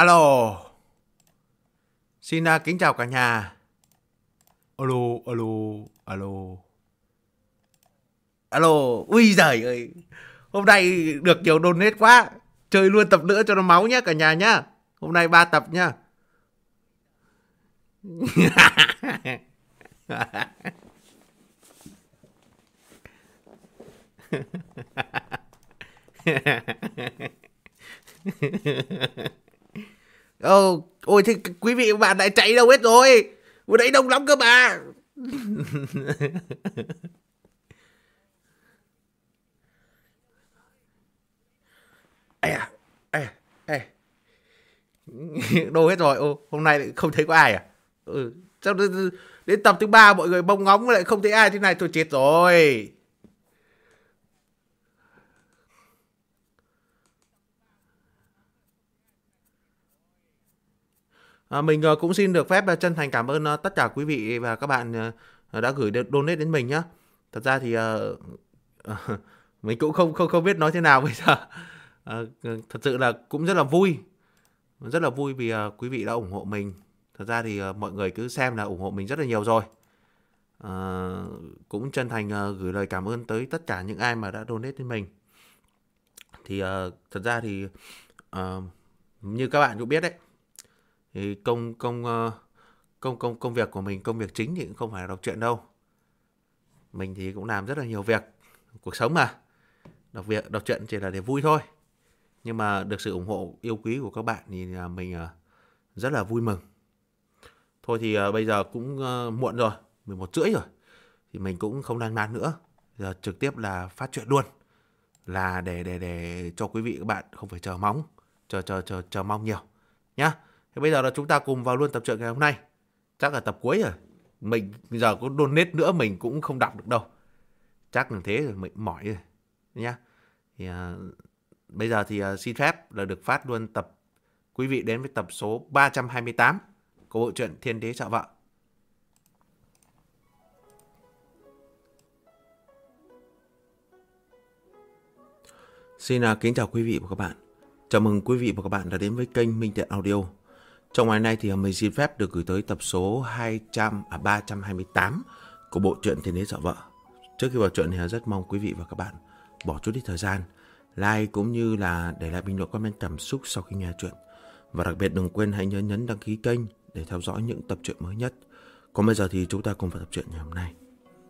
Alo, xin kính chào cả nhà. Alo, alo, alo, alo. Ui giời ơi, hôm nay được nhiều donate quá. Chơi luôn tập nữa cho nó máu nhá cả nhà nhá. Hôm nay 3 tập nhá. Ôi thế quý vị và bạn lại chạy đâu hết rồi? Vừa đấy đông lắm cơ mà. Ê à, ê, ê. Đâu hết rồi? Hôm nay lại không thấy có ai à? Sao đến tập thứ 3 mọi người bông ngóng lại không thấy ai thế này, tôi chết rồi. Mình cũng xin được phép chân thành cảm ơn tất cả quý vị và các bạn đã gửi donate đến mình nhé. Thật ra thì mình cũng không biết nói thế nào bây giờ. Thật sự là cũng rất là vui vì quý vị đã ủng hộ mình. Thật ra thì mọi người cứ xem là ủng hộ mình rất là nhiều rồi. Cũng chân thành gửi lời cảm ơn tới tất cả những ai mà đã donate đến mình. Thì thật ra thì như các bạn cũng biết đấy, thì công việc của mình, công việc chính thì cũng không phải là đọc truyện đâu. Mình thì cũng làm rất là nhiều việc, cuộc sống mà. Đọc truyện chỉ là để vui thôi. Nhưng mà được sự ủng hộ yêu quý của các bạn thì mình rất là vui mừng. Thôi thì bây giờ cũng muộn rồi, 11:30 rồi. Thì mình cũng không lan man nữa. Giờ trực tiếp là phát truyện luôn. Là để cho quý vị các bạn không phải chờ mong nhiều nhá. Thế bây giờ là chúng ta cùng vào luôn tập truyện ngày hôm nay. Chắc là tập cuối rồi. Mình bây giờ có donate nữa mình cũng không đọc được đâu. Chắc là thế rồi, mình mỏi rồi nhá. Thì bây giờ thì xin phép là được phát luôn tập, quý vị đến với tập số 328 của bộ truyện Thiên Đế Sợ Vợ. Xin kính chào quý vị và các bạn. Chào mừng quý vị và các bạn đã đến với kênh Minh Thiện Audio. Trong ngày nay thì mình xin phép được gửi tới tập số 328 của bộ truyện Thiên Đế Sợ Vợ. Trước khi vào truyện thì rất mong quý vị và các bạn bỏ chút ít thời gian like cũng như là để lại bình luận comment cảm xúc sau khi nghe truyện. Và đặc biệt đừng quên hãy nhấn đăng ký kênh để theo dõi những tập truyện mới nhất. Còn bây giờ thì chúng ta cùng vào tập truyện ngày hôm nay.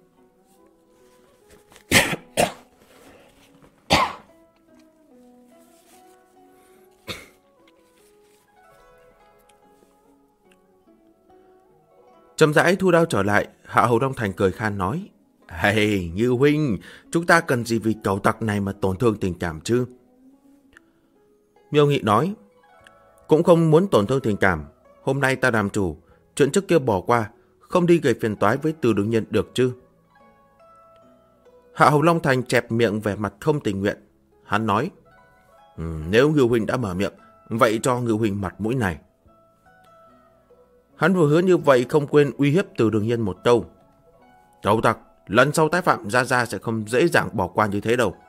Chậm rãi thu đao trở lại, Hạ Hầu Đông Thành cười khan nói: "Hey, Như huynh, chúng ta cần gì vì cẩu tặc này mà tổn thương tình cảm chứ?" Miêu Nghị nói: "Cũng không muốn tổn thương tình cảm. Hôm nay ta làm chủ, chuyện trước kia bỏ qua, không đi gây phiền toái với Từ Đường Nhân được chứ?" Hạ Hầu Long Thành chẹp miệng vẻ mặt không tình nguyện. Hắn nói: "Nếu Ngưu huynh đã mở miệng, vậy cho Ngưu huynh mặt mũi này." Hắn vừa hứa như vậy không quên uy hiếp Từ Đường Nhân một câu: "Cẩu tặc, lần sau tái phạm Gia sẽ không dễ dàng bỏ qua như thế đâu."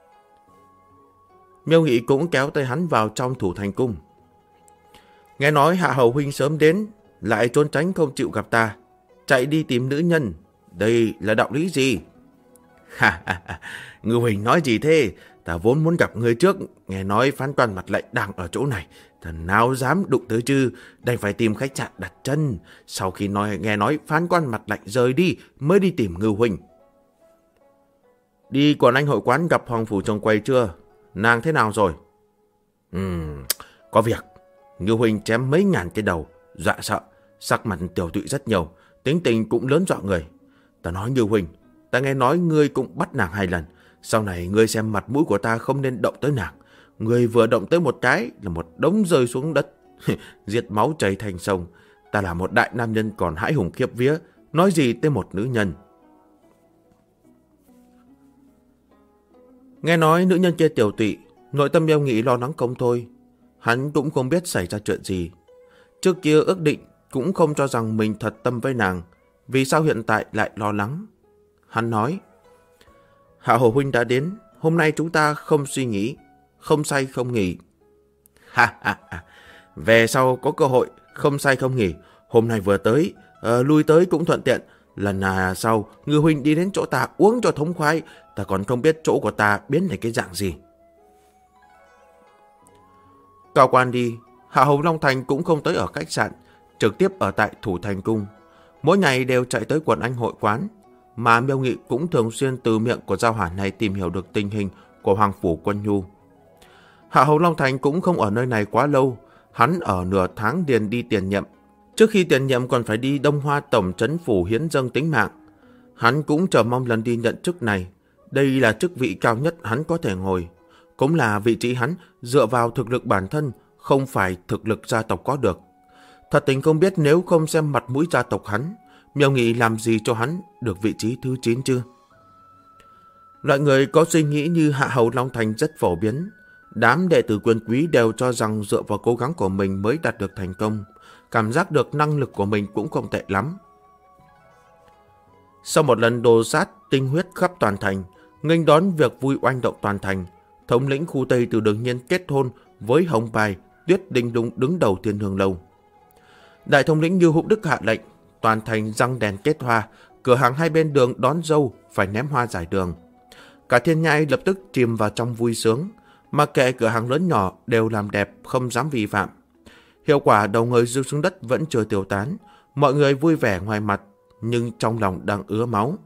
Miêu Nghị cũng kéo tay hắn vào trong thủ thành cung. "Nghe nói Hạ Hầu huynh sớm đến, lại trốn tránh không chịu gặp ta, chạy đi tìm nữ nhân, đây là đạo lý gì?" "Ha ha ha, Ngưu huynh nói gì thế? Ta vốn muốn gặp người trước, nghe nói phán quan mặt lệnh đang ở chỗ này, thần nào dám đụng tới chứ, đành phải tìm khách sạn đặt chân. Sau khi nghe nói phán quan mặt lệnh rời đi, mới đi tìm Ngưu huynh." "Đi Quần Anh hội quán gặp Hoàng phủ chồng quầy chưa? Nàng thế nào rồi?" Có việc. Ngưu huynh chém mấy ngàn cái đầu, dọa sợ, sắc mặt tiểu tụy rất nhiều, tính tình cũng lớn dọa người. Ta nói Ngưu huynh, ta nghe nói ngươi cũng bắt nàng 2 lần. Sau này ngươi xem mặt mũi của ta không nên động tới nàng. Ngươi vừa động tới một cái là một đống rơi xuống đất, diệt máu chảy thành sông. Ta là một đại nam nhân còn hãi hùng khiếp vía, nói gì tới một nữ nhân." Nghe nói nữ nhân kia tiểu tụy, nội tâm Miêu Nghị lo lắng không thôi. Hắn cũng không biết xảy ra chuyện gì. Trước kia ước định cũng không cho rằng mình thật tâm với nàng, vì sao hiện tại lại lo lắng. Hắn nói: "Hạ Hầu huynh đã đến, hôm nay chúng ta không suy nghĩ, không say không nghỉ." "Ha ha ha, Về sau có cơ hội, không say không nghỉ. Hôm nay vừa tới, lui tới cũng thuận tiện. Lần nào sau, Ngư huynh đi đến chỗ ta uống cho thống khoái. Ta còn không biết chỗ của ta biến thành cái dạng gì. Cao quan đi, Hạ Hầu Long Thành cũng không tới ở khách sạn, trực tiếp ở tại Thủ Thành Cung. Mỗi ngày đều chạy tới quần anh hội quán, mà Miêu Nghị cũng thường xuyên từ miệng của giao hỏa này tìm hiểu được tình hình của Hoàng Phủ Quân Nhu. Hạ Hầu Long Thành cũng không ở nơi này quá lâu, hắn ở nửa tháng liền đi tiền nhiệm. Trước khi tiền nhiệm còn phải đi Đông Hoa Tổng Trấn Phủ hiến dâng tính mạng. Hắn cũng chờ mong lần đi nhận chức này. Đây là chức vị cao nhất hắn có thể ngồi. Cũng là vị trí hắn dựa vào thực lực bản thân, không phải thực lực gia tộc có được. Thật tình không biết nếu không xem mặt mũi gia tộc hắn, Miêu Nghị làm gì cho hắn được vị trí thứ 9 chưa? Loại người có suy nghĩ như Hạ Hầu Long Thành rất phổ biến. Đám đệ tử quyền quý đều cho rằng dựa vào cố gắng của mình mới đạt được thành công. Cảm giác được năng lực của mình cũng không tệ lắm. Sau một lần đồ sát tinh huyết khắp toàn thành, nghênh đón việc vui oanh động toàn thành, thống lĩnh khu Tây Từ Đường Nhiên kết hôn với Hồng Bài, Tuyết Đinh Lung đứng đầu Thiên Hương Lâu. Đại thống lĩnh Như Hữu Đức hạ lệnh, toàn thành răng đèn kết hoa, cửa hàng hai bên đường đón dâu phải ném hoa giải đường. Cả Thiên Nhai lập tức chìm vào trong vui sướng, mà kệ cửa hàng lớn nhỏ đều làm đẹp, không dám vi phạm. Hiệu quả đầu người rơi xuống đất vẫn chưa tiêu tán, mọi người vui vẻ ngoài mặt, nhưng trong lòng đang ứa máu.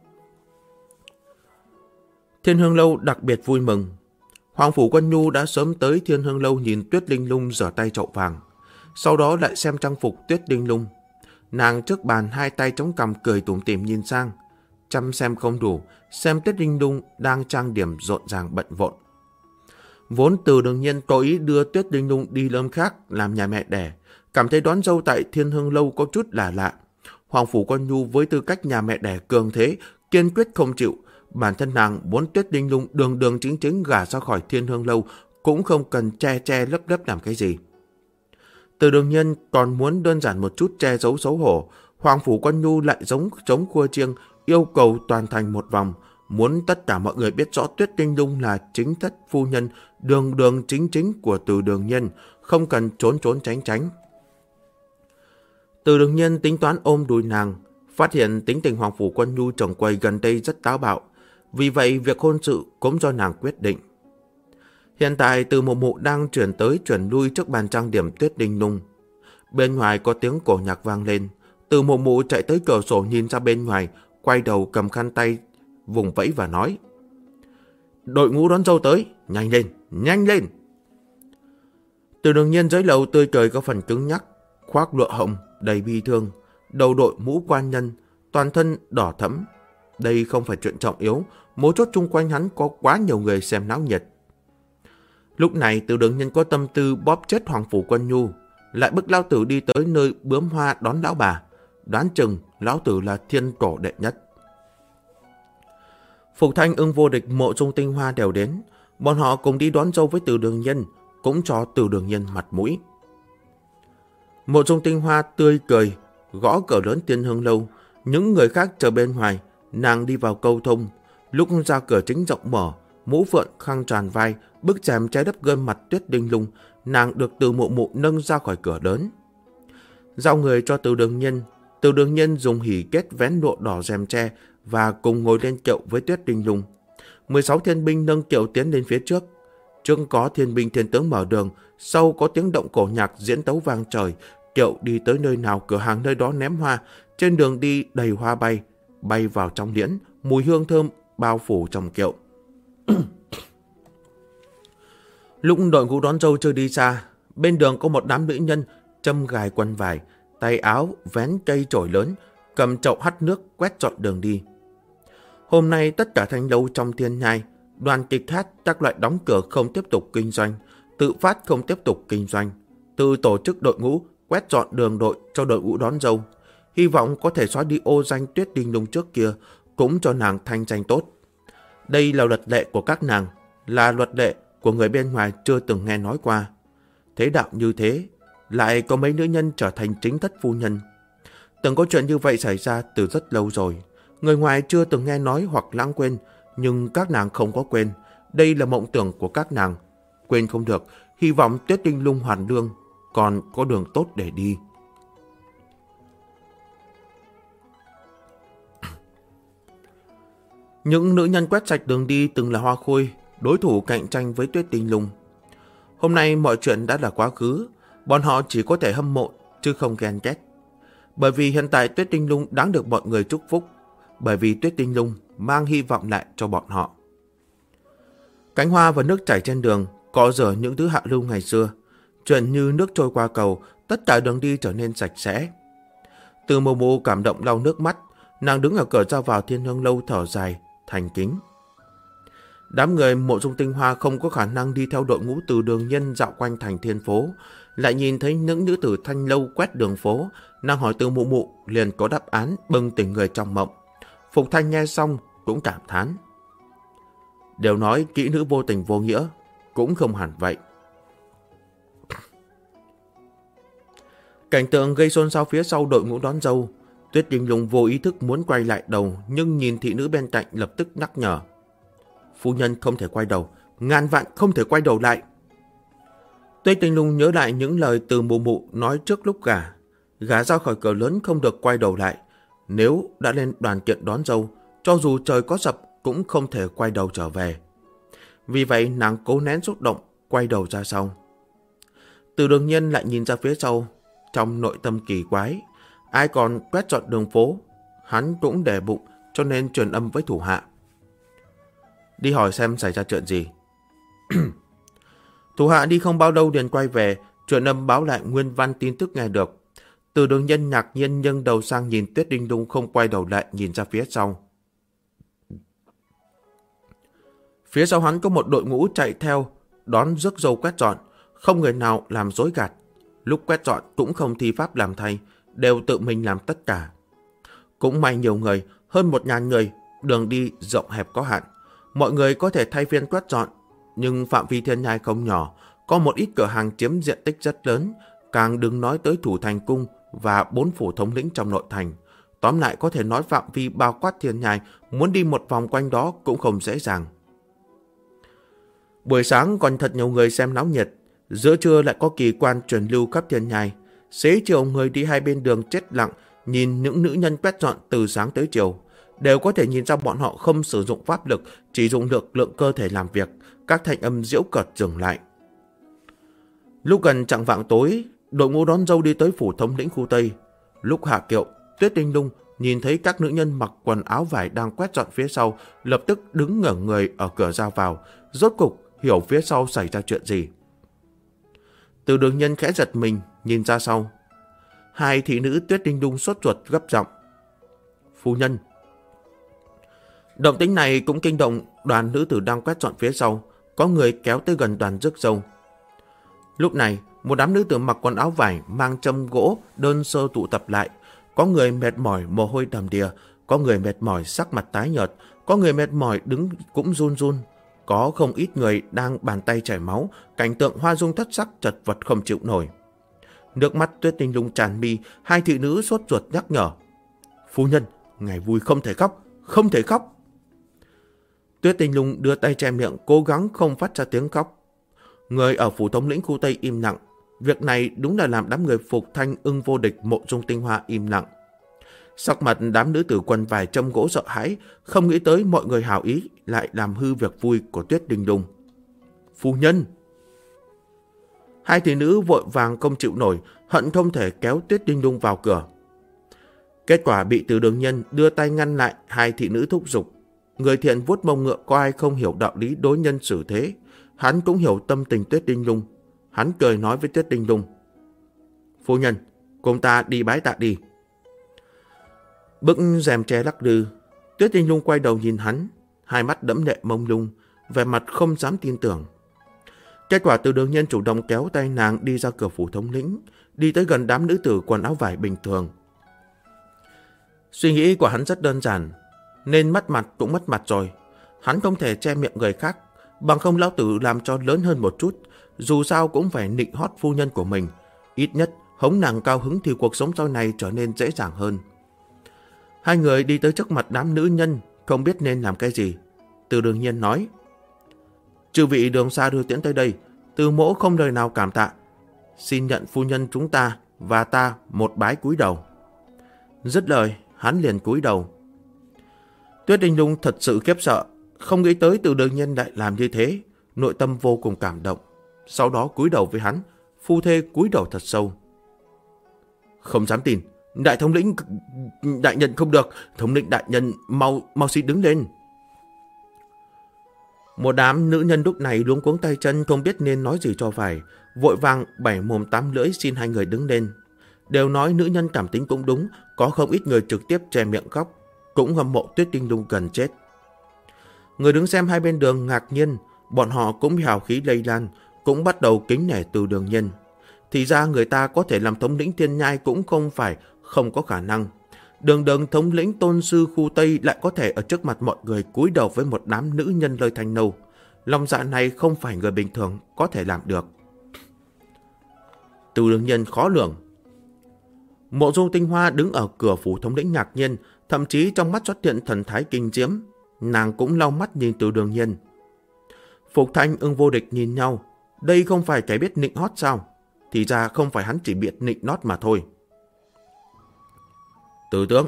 Thiên Hương Lâu đặc biệt vui mừng. Hoàng Phủ Quân Nhu đã sớm tới Thiên Hương Lâu nhìn Tuyết Đinh Lung giở tay chậu vàng, sau đó lại xem trang phục Tuyết Đinh Lung. Nàng trước bàn hai tay chống cằm cười tủm tỉm nhìn sang, chăm xem không đủ, xem Tuyết Đinh Lung đang trang điểm rộn ràng bận rộn. Vốn Từ Đường Nhiên có ý đưa Tuyết Đinh Lung đi lâm khác làm nhà mẹ đẻ, cảm thấy đón dâu tại Thiên Hương Lâu có chút là lạ. Hoàng Phủ Quân Nhu với tư cách nhà mẹ đẻ cường thế, kiên quyết không chịu. Bản thân nàng muốn Tuyết Đinh Lung đường đường chính chính gả ra khỏi Thiên Hương Lâu, cũng không cần che che lấp lấp làm cái gì. Từ Đường Nhiên còn muốn đơn giản một chút che giấu xấu hổ. Hoàng Phủ Quân Nhu lại giống trống cua chiêng, yêu cầu toàn thành một vòng, muốn tất cả mọi người biết rõ Tuyết Đinh Lung là chính thất phu nhân, đường đường chính chính của Từ Đường Nhiên, không cần trốn trốn tránh tránh. Từ Đường Nhiên tính toán ôm đùi nàng, phát hiện tính tình Hoàng Phủ Quân Nhu trồng quầy gần đây rất táo bạo, vì vậy việc hôn sự cũng do nàng quyết định. Hiện tại Từ Mụ Mụ đang chuyển tới chuyển lui trước bàn trang điểm Tuyết Đinh Lung. Bên ngoài có tiếng cổ nhạc vang lên, Từ Mụ Mụ chạy tới cửa sổ nhìn ra bên ngoài, quay đầu cầm khăn tay vùng vẫy và nói: "Đội ngũ đón dâu tới, nhanh lên, nhanh lên!" Từ Đường Nhiên dưới lầu tươi cười có phần cứng nhắc, khoác lụa hồng đầy bi thương, đầu đội mũ quan nhân, toàn thân đỏ thẫm. Đây không phải chuyện trọng yếu, mấu chốt chung quanh hắn có quá nhiều người xem náo nhiệt. Lúc này Từ Đường Nhiên có tâm tư bóp chết Hoàng Phủ Quân Nhu, lại bức lão tử đi tới nơi bướm hoa đón lão bà, đoán chừng lão tử là thiên cổ đệ nhất. Phục Thanh, Ưng Vô Địch, Mộ Dung Tinh Hoa đều đến, bọn họ cùng đi đón dâu với Từ Đường Nhiên, cũng cho Từ Đường Nhiên mặt mũi. Mộ Dung Tinh Hoa tươi cười, gõ cửa lớn Thiên Hương Lâu, những người khác chờ bên ngoài, nàng đi vào câu thông. Lúc ra cửa chính rộng mở, mũ phượng khăn tràn vai, bức rèm che đắp gương mặt Tuyết Đinh Lung, nàng được Từ Mụ Mụ nâng ra khỏi cửa lớn. Giao người cho Từ Đường Nhiên, Từ Đường Nhiên dùng hỉ kết vén lụa đỏ rèm che và cùng ngồi lên kiệu với Tuyết Đinh Lung. 16 thiên binh nâng kiệu tiến lên phía trước. Trước có thiên binh thiên tướng mở đường, sau có tiếng động cổ nhạc diễn tấu vang trời. Kiệu đi tới nơi nào cửa hàng nơi đó ném hoa, trên đường đi đầy hoa bay, bay vào trong liễn, mùi hương thơm bao phủ trong kiệu. Lúc đội ngũ đón dâu chưa đi xa, bên đường có một đám nữ nhân châm gài quần vải, tay áo vén cây chổi lớn, cầm chậu hắt nước quét dọn đường đi. Hôm nay tất cả thanh lâu trong Thiên Nhai, đoàn kịch hát các loại đóng cửa không tiếp tục kinh doanh, tự phát không tiếp tục kinh doanh, tự tổ chức đội ngũ quét dọn đường đội cho đội ngũ đón dâu, hy vọng có thể xóa đi ô danh Tuyết Đinh Lung trước kia, cũng cho nàng thanh danh tốt. Đây là luật lệ của các nàng, là luật lệ của người bên ngoài chưa từng nghe nói qua. Thế đạo như thế, lại có mấy nữ nhân trở thành chính thất phu nhân. Từng có chuyện như vậy xảy ra từ rất lâu rồi, người ngoài chưa từng nghe nói hoặc lãng quên, nhưng các nàng không có quên. Đây là mộng tưởng của các nàng, quên không được, hy vọng Tuyết Đinh Lung hoàn lương. còn có đường tốt để đi. Những nữ nhân quét sạch đường đi từng là Hoa Khôi, đối thủ cạnh tranh với Tuyết Tinh Lung. Hôm nay mọi chuyện đã là quá khứ, bọn họ chỉ có thể hâm mộ chứ không ghen ghét. Bởi vì hiện tại Tuyết Tinh Lung đáng được mọi người chúc phúc, bởi vì Tuyết Tinh Lung mang hy vọng lại cho bọn họ. Cánh hoa và nước chảy trên đường, cọ rửa những thứ hạ lưu ngày xưa, chuyện như nước trôi qua cầu, tất cả đường đi trở nên sạch sẽ. Từ Mù Mù cảm động lau nước mắt, nàng đứng ở cửa ra vào Thiên Hương Lâu thở dài, thành kính. Đám người Mộ Dung Tinh Hoa không có khả năng đi theo đội ngũ Từ Đường Nhân dạo quanh thành Thiên Phố, lại nhìn thấy những nữ tử thanh lâu quét đường phố, nàng hỏi Từ Mụ Mụ liền có đáp án bừng tỉnh người trong mộng. Phục Thanh nghe xong cũng cảm thán. Đều nói kỹ nữ vô tình vô nghĩa, cũng không hẳn vậy. Cảnh tượng gây xôn xao phía sau đội ngũ đón dâu. Tuyết Tinh Lung vô ý thức muốn quay lại đầu, nhưng nhìn thị nữ bên cạnh lập tức nhắc nhở. Phu nhân không thể quay đầu, ngàn vạn không thể quay đầu lại. Tuyết Tinh Lung nhớ lại những lời Từ Mụ Mụ nói trước lúc gả ra khỏi cửa lớn không được quay đầu lại. Nếu đã lên đoàn kiện đón dâu, cho dù trời có sập cũng không thể quay đầu trở về. Vì vậy nàng cố nén xúc động, quay đầu ra sau. Từ Đường Nhân lại nhìn ra phía sau, trong nội tâm kỳ quái. Ai còn quét dọn đường phố, hắn cũng để bụng, cho nên truyền âm với thủ hạ. Đi hỏi xem xảy ra chuyện gì. Thủ hạ đi không bao lâu liền quay về, truyền âm báo lại nguyên văn tin tức nghe được. Từ Đường Nhân ngạc nhiên nhưng đầu sang nhìn Tuyết Tinh Lung không quay đầu lại nhìn ra phía sau. Phía sau hắn có một đội ngũ chạy theo, đón rước dâu quét dọn, không người nào làm dối gạt. Lúc quét dọn cũng không thi pháp làm thay, đều tự mình làm tất cả. Cũng may nhiều người, hơn 1000 người, đường đi rộng hẹp có hạn. Mọi người có thể thay phiên quét dọn, nhưng phạm vi Thiên Nhai không nhỏ, có một ít cửa hàng chiếm diện tích rất lớn, càng đừng nói tới Thủ Thành Cung và 4 phủ thống lĩnh trong nội thành. Tóm lại có thể nói phạm vi bao quát Thiên Nhai, muốn đi một vòng quanh đó cũng không dễ dàng. Buổi sáng còn thật nhiều người xem náo nhiệt, giữa trưa lại có kỳ quan truyền lưu khắp Thiên Nhai. Xế chiều người đi hai bên đường chết lặng, nhìn những nữ nhân quét dọn từ sáng tới chiều. Đều có thể nhìn ra bọn họ không sử dụng pháp lực, chỉ dùng lực lượng cơ thể làm việc. Các thanh âm giễu cợt dừng lại. Lúc gần chạng vạng tối, đội ngũ đón dâu đi tới phủ thống lĩnh khu Tây. Lúc hạ kiệu, Tuyết Tinh Lung nhìn thấy các nữ nhân mặc quần áo vải đang quét dọn phía sau, lập tức đứng ngẩn người ở cửa ra vào, rốt cục hiểu phía sau xảy ra chuyện gì. Từ Đường Nhân khẽ giật mình, nhìn ra sau. Hai thị nữ Tuyết Tinh Lung sốt ruột gấp giọng. Phu nhân. Động tĩnh này cũng kinh động đoàn nữ tử đang quét dọn phía sau, có người kéo tới gần đoàn rước dâu. Lúc này, một đám nữ tử mặc quần áo vải mang châm gỗ đơn sơ tụ tập lại. Có người mệt mỏi mồ hôi đầm đìa, có người mệt mỏi sắc mặt tái nhợt, có người mệt mỏi đứng cũng run run. Có không ít người đang bàn tay chảy máu, cảnh tượng hoa dung thất sắc chật vật không chịu nổi. Nước mắt Tuyết Tinh Lung tràn mi, hai thị nữ sốt ruột nhắc nhở. Phu nhân, ngày vui không thể khóc, không thể khóc. Tuyết Tinh Lung đưa tay che miệng, cố gắng không phát ra tiếng khóc. Người ở phủ thống lĩnh khu Tây im lặng. Việc này đúng là làm đám người Phục Thanh Ưng Vô Địch Mộ Dung Tinh Hoa im lặng. Sắc mặt đám nữ tử quần vải châm gỗ sợ hãi, không nghĩ tới mọi người hảo ý lại làm hư việc vui của Tuyết Tinh Lung. Phu nhân! Hai thị nữ vội vàng không chịu nổi, hận không thể kéo Tuyết Tinh Lung vào cửa. Kết quả bị Từ Đường Nhân đưa tay ngăn lại hai thị nữ thúc giục. Người thiện vuốt mông ngựa, có ai không hiểu đạo lý đối nhân xử thế. Hắn cũng hiểu tâm tình Tuyết Tinh Lung. Hắn cười nói với Tuyết Tinh Lung. Phu nhân, cùng ta đi bái tạ đi. Bức rèm tre lắc lư, Tuyết Tinh Lung quay đầu nhìn hắn, hai mắt đẫm lệ mông lung, vẻ mặt không dám tin tưởng. Kết quả Từ Đường Nhân chủ động kéo tay nàng đi ra cửa phủ thống lĩnh, đi tới gần đám nữ tử quần áo vải bình thường. Suy nghĩ của hắn rất đơn giản, nên mất mặt cũng mất mặt rồi. Hắn không thể che miệng người khác, bằng không lão tử làm cho lớn hơn một chút, dù sao cũng phải nịnh hót phu nhân của mình. Ít nhất hống nàng cao hứng thì cuộc sống sau này trở nên dễ dàng hơn. Hai người đi tới trước mặt đám nữ nhân, không biết nên làm cái gì. Từ Đường Nhiên nói. Chư vị đường xa đưa tiễn tới đây, Từ mỗ không lời nào cảm tạ. xin nhận phu nhân chúng ta và ta một bái cúi đầu. Dứt lời, hắn liền cúi đầu. Tuyết Đinh Lung thật sự khiếp sợ, không nghĩ tới Từ Đường Nhân lại làm như thế, nội tâm vô cùng cảm động. Sau đó cúi đầu với hắn, phu thê cúi đầu thật sâu. Không dám tin, đại thống lĩnh đại nhân không được, thống lĩnh đại nhân mau xin đứng lên. Một đám nữ nhân lúc này luống cuống tay chân, không biết nên nói gì cho phải, vội vàng bảy mồm tám lưỡi xin hai người đứng lên. Đều nói nữ nhân cảm tính cũng đúng, có không ít người trực tiếp che miệng khóc, cũng hâm mộ Tuyết Đinh Lung gần chết. Người đứng xem hai bên đường ngạc nhiên, bọn họ cũng hào khí lây lan, cũng bắt đầu kính nể Từ Đường Nhân. Thì ra người ta có thể làm thống lĩnh Thiên Nhai cũng không phải không có khả năng. Đường thống lĩnh tôn sư khu Tây lại có thể ở trước mặt mọi người cúi đầu với một đám nữ nhân lời thanh nâu. Lòng dạ này không phải người bình thường có thể làm được. Từ Đường Nhân khó lường. Mộ Dung Tinh Hoa đứng ở cửa phủ thống lĩnh ngạc nhiên, thậm chí trong mắt xuất hiện thần thái kinh diễm. Nàng cũng lau mắt nhìn Từ Đường Nhân. Phục Thanh, Ưng Vô Địch nhìn nhau. Đây không phải kẻ biết nịnh hót sao? Thì ra không phải hắn chỉ biết nịnh nót mà thôi. Từ tướng.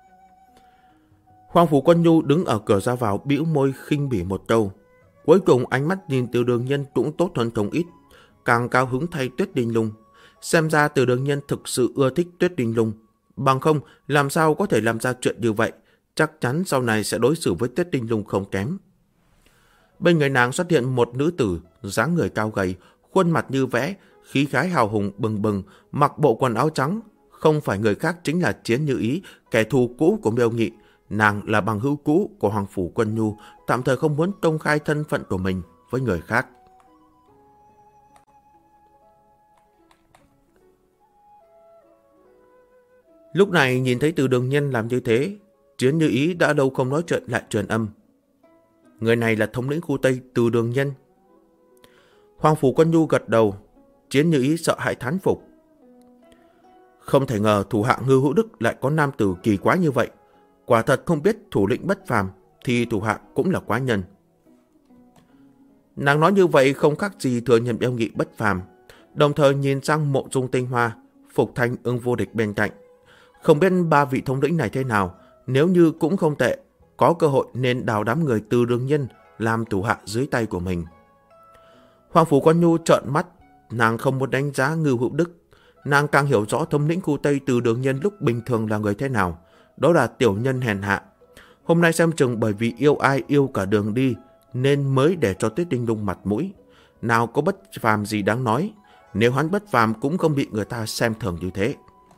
Hoàng Phủ Quân Nhu đứng ở cửa ra vào bĩu môi khinh bỉ một câu. Cuối cùng ánh mắt nhìn Từ Đường Nhân cũng tốt hơn không ít, càng cao hứng thay Tuyết Đinh Lung. Xem ra Từ Đường Nhân thực sự ưa thích Tuyết Đinh Lung. Bằng không làm sao có thể làm ra chuyện như vậy, chắc chắn sau này sẽ đối xử với Tuyết Đinh Lung không kém. Bên người nàng xuất hiện một nữ tử, dáng người cao gầy, khuôn mặt như vẽ, khí khái hào hùng bừng bừng, mặc bộ quần áo trắng. Không phải người khác chính là Chiến Như Ý, kẻ thù cũ của Miêu Nghị. Nàng là bằng hữu cũ của Hoàng Phủ Quân Nhu, tạm thời không muốn công khai thân phận của mình với người khác. Lúc này nhìn thấy Từ Đường Nhân làm như thế, Chiến Như Ý đã lâu không nói chuyện lại truyền âm. Người này là thống lĩnh khu Tây Từ Đường Nhân. Hoàng Phủ Quân Nhu gật đầu, Chiến Như Ý sợ hãi thán phục. Không thể ngờ thủ hạ Ngư Hữu Đức lại có nam tử kỳ quái như vậy. Quả thật không biết thủ lĩnh bất phàm thì thủ hạ cũng là quái nhân. Nàng nói như vậy không khác gì thừa nhận Miêu Nghị bất phàm, đồng thời nhìn sang Mộ Dung Tinh Hoa, Phục Thanh, Ưng Vô Địch bên cạnh. Không biết ba vị thống lĩnh này thế nào, nếu như cũng không tệ, có cơ hội nên đào đám người Từ Đường Nhân làm thủ hạ dưới tay của mình. Hoàng Phủ Quân Nhu trợn mắt, nàng không muốn đánh giá Ngư Hữu Đức. Nàng càng hiểu rõ thống lĩnh khu Tây Từ Đường Nhân lúc bình thường là người thế nào, đó là tiểu nhân hèn hạ. Hôm nay xem chừng bởi vì yêu ai yêu cả đường đi nên mới để cho Tuyết Đinh Lung mặt mũi. Nào có bất phàm gì đáng nói, nếu hắn bất phàm cũng không bị người ta xem thường như thế.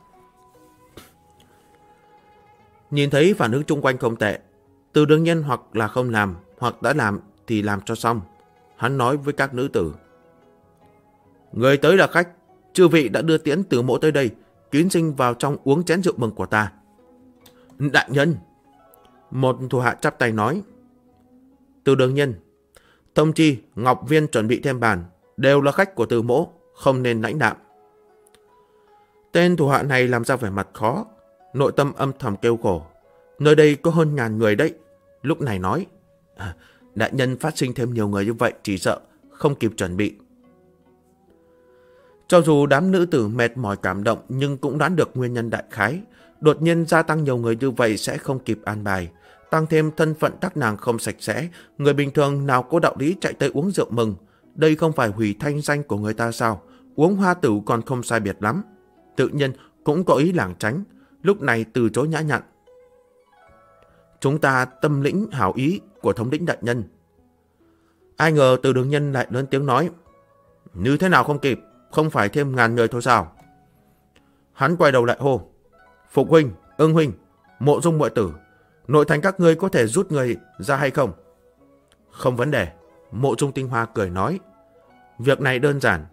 Nhìn thấy phản ứng chung quanh không tệ, Từ Đường Nhân hoặc là không làm, hoặc đã làm thì làm cho xong. Hắn nói với các nữ tử. Người tới là khách, chư vị đã đưa tiễn Từ Mỗ tới đây, kính xin vào trong uống chén rượu mừng của ta. Đại nhân! Một thủ hạ chắp tay nói. Từ Đường Nhân, thông chi Ngọc Viên chuẩn bị thêm bàn, đều là khách của Từ Mỗ, không nên lãnh đạm. Tên thủ hạ này làm ra vẻ mặt khó, nội tâm âm thầm kêu khổ. Nơi đây có hơn 1000 người đấy. Lúc này nói, đại nhân phát sinh thêm nhiều người như vậy chỉ sợ không kịp chuẩn bị. Cho dù đám nữ tử mệt mỏi cảm động nhưng cũng đoán được nguyên nhân đại khái. Đột nhiên gia tăng nhiều người như vậy sẽ không kịp an bài. Tăng thêm thân phận các nàng không sạch sẽ, người bình thường nào có đạo lý chạy tới uống rượu mừng. Đây không phải hủy thanh danh của người ta sao? Uống hoa tử còn không sai biệt lắm. Tự nhiên cũng có ý lảng tránh, lúc này từ chối nhã nhặn. Chúng ta tâm lĩnh hảo ý của thống lĩnh đại nhân. Ai ngờ Từ Đường Nhân lại lớn tiếng nói. Như thế nào không kịp, không phải thêm 1000 người thôi sao? Hắn quay đầu lại hô. Phục huynh, Ưng huynh, Mộ Dung muội tử, nội thành các ngươi có thể rút người ra hay không? Không vấn đề, Mộ Dung Tinh Hoa cười nói. Việc này đơn giản.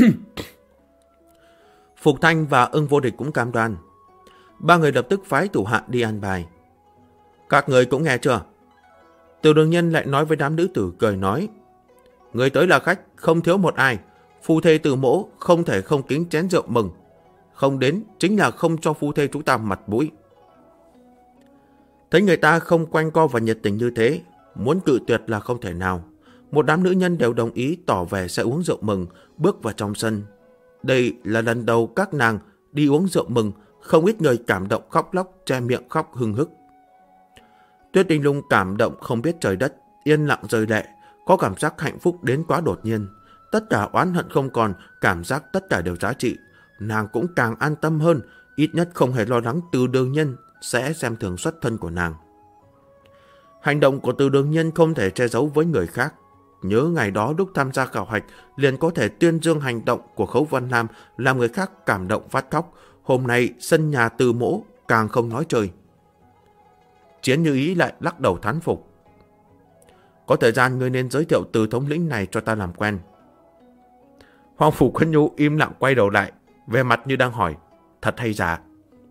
Phục Thanh và Ưng Vô Địch cũng cam đoan. Ba người lập tức phái thủ hạ đi an bài. Các người cũng nghe chưa? Từ Đường Nhân lại nói với đám nữ tử cười nói. Người tới là khách, không thiếu một ai. Phu thê Từ Mỗ không thể không kính chén rượu mừng. Không đến chính là không cho phu thê chúng ta mặt mũi. Thấy người ta không quanh co và nhiệt tình như thế, muốn cự tuyệt là không thể nào. Một đám nữ nhân đều đồng ý tỏ vẻ sẽ uống rượu mừng, bước vào trong sân. Đây là lần đầu các nàng đi uống rượu mừng, không ít người cảm động khóc lóc, che miệng khóc hưng hức. Tuyết Linh Lung cảm động không biết trời đất, yên lặng rơi lệ, có cảm giác hạnh phúc đến quá đột nhiên. Tất cả oán hận không còn, cảm giác tất cả đều giá trị. Nàng cũng càng an tâm hơn, ít nhất không hề lo lắng Từ Đường Nhân sẽ xem thường xuất thân của nàng. Hành động của Từ Đường Nhân không thể che giấu với người khác. Nhớ ngày đó lúc tham gia khảo hạch liền có thể tuyên dương hành động của Khấu Văn Lam làm người khác cảm động phát khóc. Hôm nay sân nhà Từ Mỗ càng không nói chơi. Chiến Như Ý lại lắc đầu thán phục. Có thời gian ngươi nên giới thiệu Từ thống lĩnh này cho ta làm quen. Hoàng Phủ Quân Nhu im lặng quay đầu lại, vẻ mặt như đang hỏi, thật hay giả?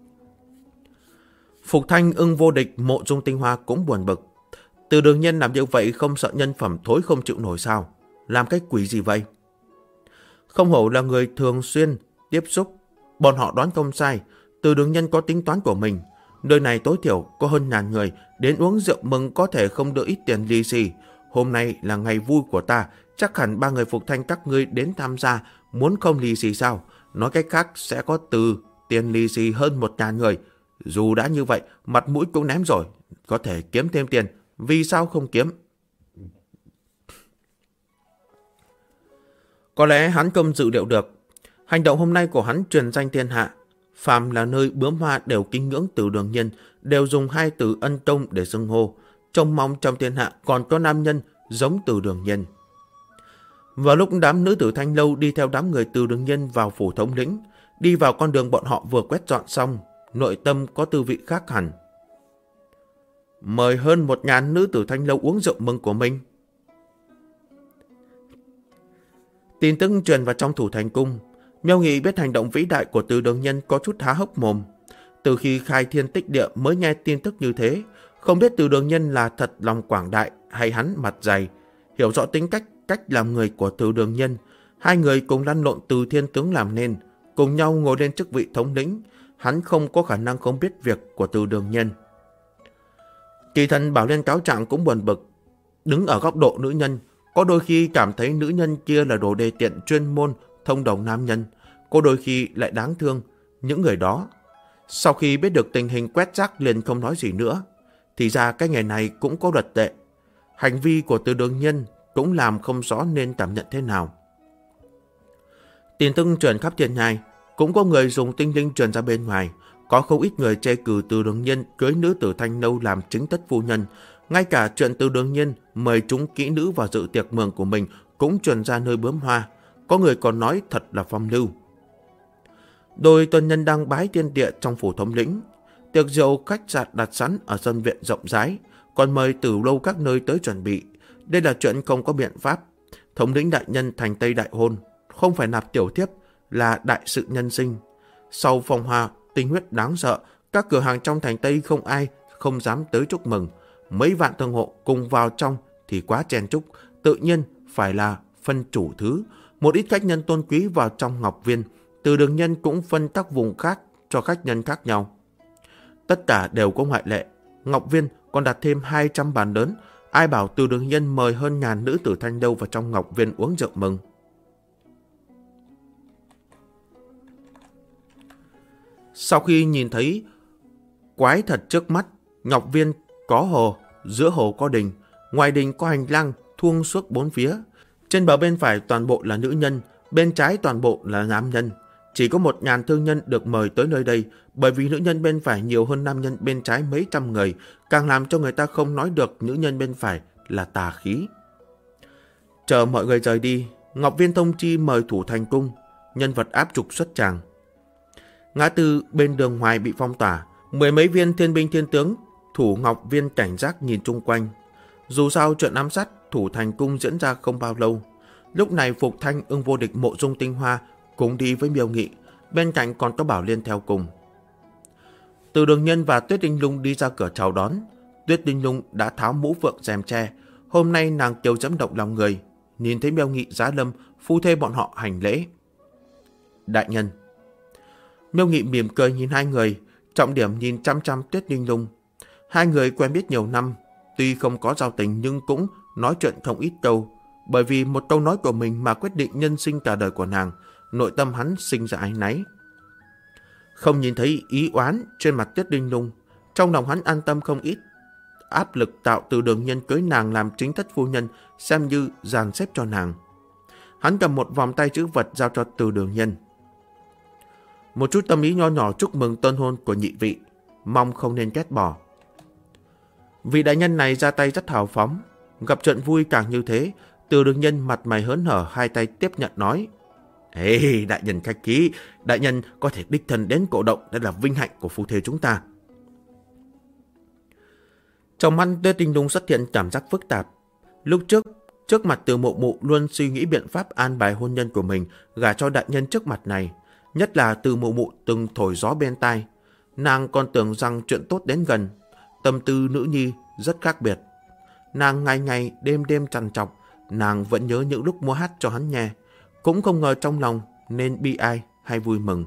Phục Thanh, Ưng Vô Địch, Mộ Dung Tinh Hoa cũng buồn bực. Từ Đường Nhân làm như vậy không sợ nhân phẩm thối không chịu nổi sao? Làm cái quỷ gì vậy? Không hổ là người thường xuyên tiếp xúc, bọn họ đoán không sai. Từ Đường Nhân có tính toán của mình. Nơi này tối thiểu có hơn 1000 người, đến uống rượu mừng có thể không đỡ ít tiền lì xì. Hôm nay là ngày vui của ta, chắc hẳn 3 người Phục Thanh các ngươi đến tham gia, muốn không lì xì sao? Nói cách khác sẽ có từ tiền lì xì hơn 1000 người. Dù đã như vậy, mặt mũi cũng ném rồi, có thể kiếm thêm tiền, vì sao không kiếm? Có lẽ hắn không dự liệu được, hành động hôm nay của hắn truyền danh thiên hạ. Phàm là nơi bướm hoa đều kính ngưỡng Từ Đường Nhân, đều dùng 2 từ ân tông để xưng hô. Trông mong trong thiên hạ còn có nam nhân giống Từ Đường Nhân. Vào lúc đám nữ tử Thanh Lâu đi theo đám người Từ Đường Nhân vào phủ thống lĩnh, đi vào con đường bọn họ vừa quét dọn xong, nội tâm có tư vị khác hẳn. Mời hơn 1000 nữ tử Thanh Lâu uống rượu mừng của mình. Tin tức truyền vào trong thủ thành cung. Miêu Nghị biết hành động vĩ đại của Từ Đường Nhân có chút há hốc mồm. Từ khi khai thiên tích địa mới nghe tin tức như thế, không biết Từ Đường Nhân là thật lòng quảng đại hay hắn mặt dày. Hiểu rõ tính cách làm người của Từ Đường Nhân, hai người cùng lăn lộn từ thiên tướng làm nên, cùng nhau ngồi lên chức vị thống lĩnh, hắn không có khả năng không biết việc của Từ Đường Nhân. Kỳ thần bảo lên cáo trạng cũng buồn bực. Đứng ở góc độ nữ nhân, có đôi khi cảm thấy nữ nhân kia là đồ đề tiện chuyên môn thông đồng nam nhân, có đôi khi lại đáng thương những người đó. Sau khi biết được tình hình quét rác liền không nói gì nữa. Thì ra cái nghề này cũng có luật tệ. Hành vi của Từ Đường Nhân cũng làm không rõ nên cảm nhận thế nào. Tin tức truyền khắp thiên nhai, cũng có người dùng tinh linh truyền ra bên ngoài. Có không ít người chê cử Từ Đường Nhân cưới nữ tử Thanh Lâu làm chính thất phu nhân. Ngay cả chuyện Từ Đường Nhân mời chúng kỹ nữ vào dự tiệc mừng của mình cũng truyền ra nơi bướm hoa. Có người còn nói thật là phong lưu. Đôi tuần nhân đang bái thiên địa trong phủ thống lĩnh. Tiệc rượu khách sạn đặt sẵn ở sân viện rộng rãi, còn mời từ lâu các nơi tới chuẩn bị. Đây là chuyện không có biện pháp. Thống lĩnh đại nhân thành Tây đại hôn, không phải nạp tiểu thiếp, là đại sự nhân sinh. Sau phong hoa tinh huyết đáng sợ, các cửa hàng trong thành Tây không ai không dám tới chúc mừng. Mấy vạn thương hộ cùng vào trong thì quá chen chúc, tự nhiên phải là phân chủ thứ. Một ít khách nhân tôn quý vào trong Ngọc Viên, Từ Đường Nhân cũng phân các vùng khác cho khách nhân khác nhau. Tất cả đều có ngoại lệ. Ngọc Viên còn đặt thêm 200 bàn lớn. Ai bảo Từ Đường Nhân mời hơn 1000 nữ tử Thanh Lâu vào trong Ngọc Viên uống rượu mừng. Sau khi nhìn thấy quái thật trước mắt, Ngọc Viên có hồ, giữa hồ có đình, ngoài đình có hành lang thuông suốt 4 phía. Trên bờ bên phải toàn bộ là nữ nhân, bên trái toàn bộ là nam nhân. Chỉ có 1000 thương nhân được mời tới nơi đây, bởi vì nữ nhân bên phải nhiều hơn nam nhân bên trái mấy trăm người, càng làm cho người ta không nói được nữ nhân bên phải là tà khí. Chờ mọi người rời đi, Ngọc Viên thông chi mời thủ thành cung, nhân vật áp trục xuất tràng. Ngã tư bên đường ngoài bị phong tỏa, 10 mấy viên thiên binh thiên tướng, thủ Ngọc Viên cảnh giác nhìn chung quanh. Dù sao chuyện ám sát thủ thành cung diễn ra không bao lâu. Lúc này Phục Thanh, Ưng Vô Địch, Mộ Dung Tinh Hoa cùng đi với Miêu Nghị, bên cạnh còn có Bảo Liên theo cùng. Từ Đường Nhân và Tuyết Linh Lung đi ra cửa chào đón. Tuyết Linh Lung đã tháo mũ phượng rèm tre, hôm nay nàng kiều dẫm động lòng người. Nhìn thấy Miêu Nghị, Giá Lâm, phu thê bọn họ hành lễ. Đại nhân. Miêu Nghị mỉm cười nhìn hai người, trọng điểm nhìn chăm chăm Tuyết Linh Lung. Hai người quen biết nhiều năm, tuy không có giao tình nhưng cũng nói chuyện không ít câu, bởi vì một câu nói của mình mà quyết định nhân sinh cả đời của nàng. nội tâm hắn sinh ra áy náy. Không nhìn thấy ý oán trên mặt Tiết Đinh Nung, trong lòng hắn an tâm không ít. Áp lực tạo Từ Đường Nhân cưới nàng làm chính thất phu nhân xem như dàn xếp cho nàng. Hắn cầm một vòng tay trữ vật giao cho Từ Đường Nhân. Một chút tâm ý nho nhỏ chúc mừng tân hôn của nhị vị, mong không nên ghét bỏ. Vị đại nhân này ra tay rất hào phóng, gặp trận vui càng như thế. Từ Đường Nhân mặt mày hớn hở, hai tay tiếp nhận nói: Ê, đại nhân khách khí, đại nhân có thể đích thân đến cổ động, đây là vinh hạnh của phu thê chúng ta. Trong mắt Tiết Đinh Nung xuất hiện cảm giác phức tạp. Lúc trước mặt Từ Mụ Mụ luôn suy nghĩ biện pháp an bài hôn nhân của mình gả cho đại nhân trước mặt này. Nhất là Từ Mụ Mụ từng thổi gió bên tai, nàng còn tưởng rằng chuyện tốt đến gần. Tâm tư nữ nhi rất khác biệt. Nàng ngày ngày đêm đêm trằn trọc, nàng vẫn nhớ những lúc múa hát cho hắn nghe, cũng không ngờ trong lòng nên bi ai hay vui mừng.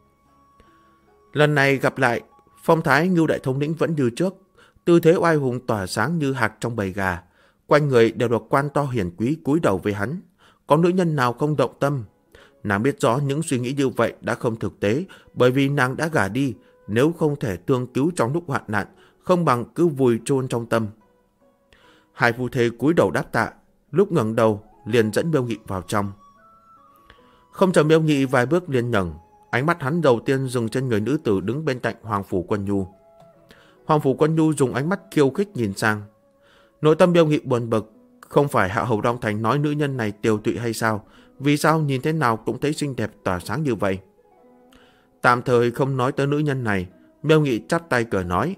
Lần này gặp lại, phong thái Ngưu đại thống lĩnh vẫn như trước, tư thế oai hùng tỏa sáng như hạc trong bầy gà, quanh người đều được quan to hiển quý cúi đầu với hắn. Có nữ nhân nào không động tâm? Nàng biết rõ những suy nghĩ như vậy đã không thực tế, bởi vì nàng đã gả đi, nếu không thể tương cứu trong lúc hoạn nạn, không bằng cứ vùi chôn trong tâm. Hai phu thê cúi đầu đáp tạ, lúc ngẩng đầu liền dẫn Miêu Nghị vào trong. Không chờ Miêu Nghị vài bước liền nhấng, ánh mắt hắn đầu tiên dừng trên người nữ tử đứng bên cạnh Hoàng Phủ Quân Nhu. Hoàng Phủ Quân Nhu dùng ánh mắt khiêu khích nhìn sang. Nội tâm Miêu Nghị buồn bực, không phải Hạ Hầu Đông Thành nói nữ nhân này tiều tụy hay sao? Vì sao nhìn thế nào cũng thấy xinh đẹp tỏa sáng như vậy? Tạm thời không nói tới nữ nhân này, Miêu Nghị chắp tay cười nói: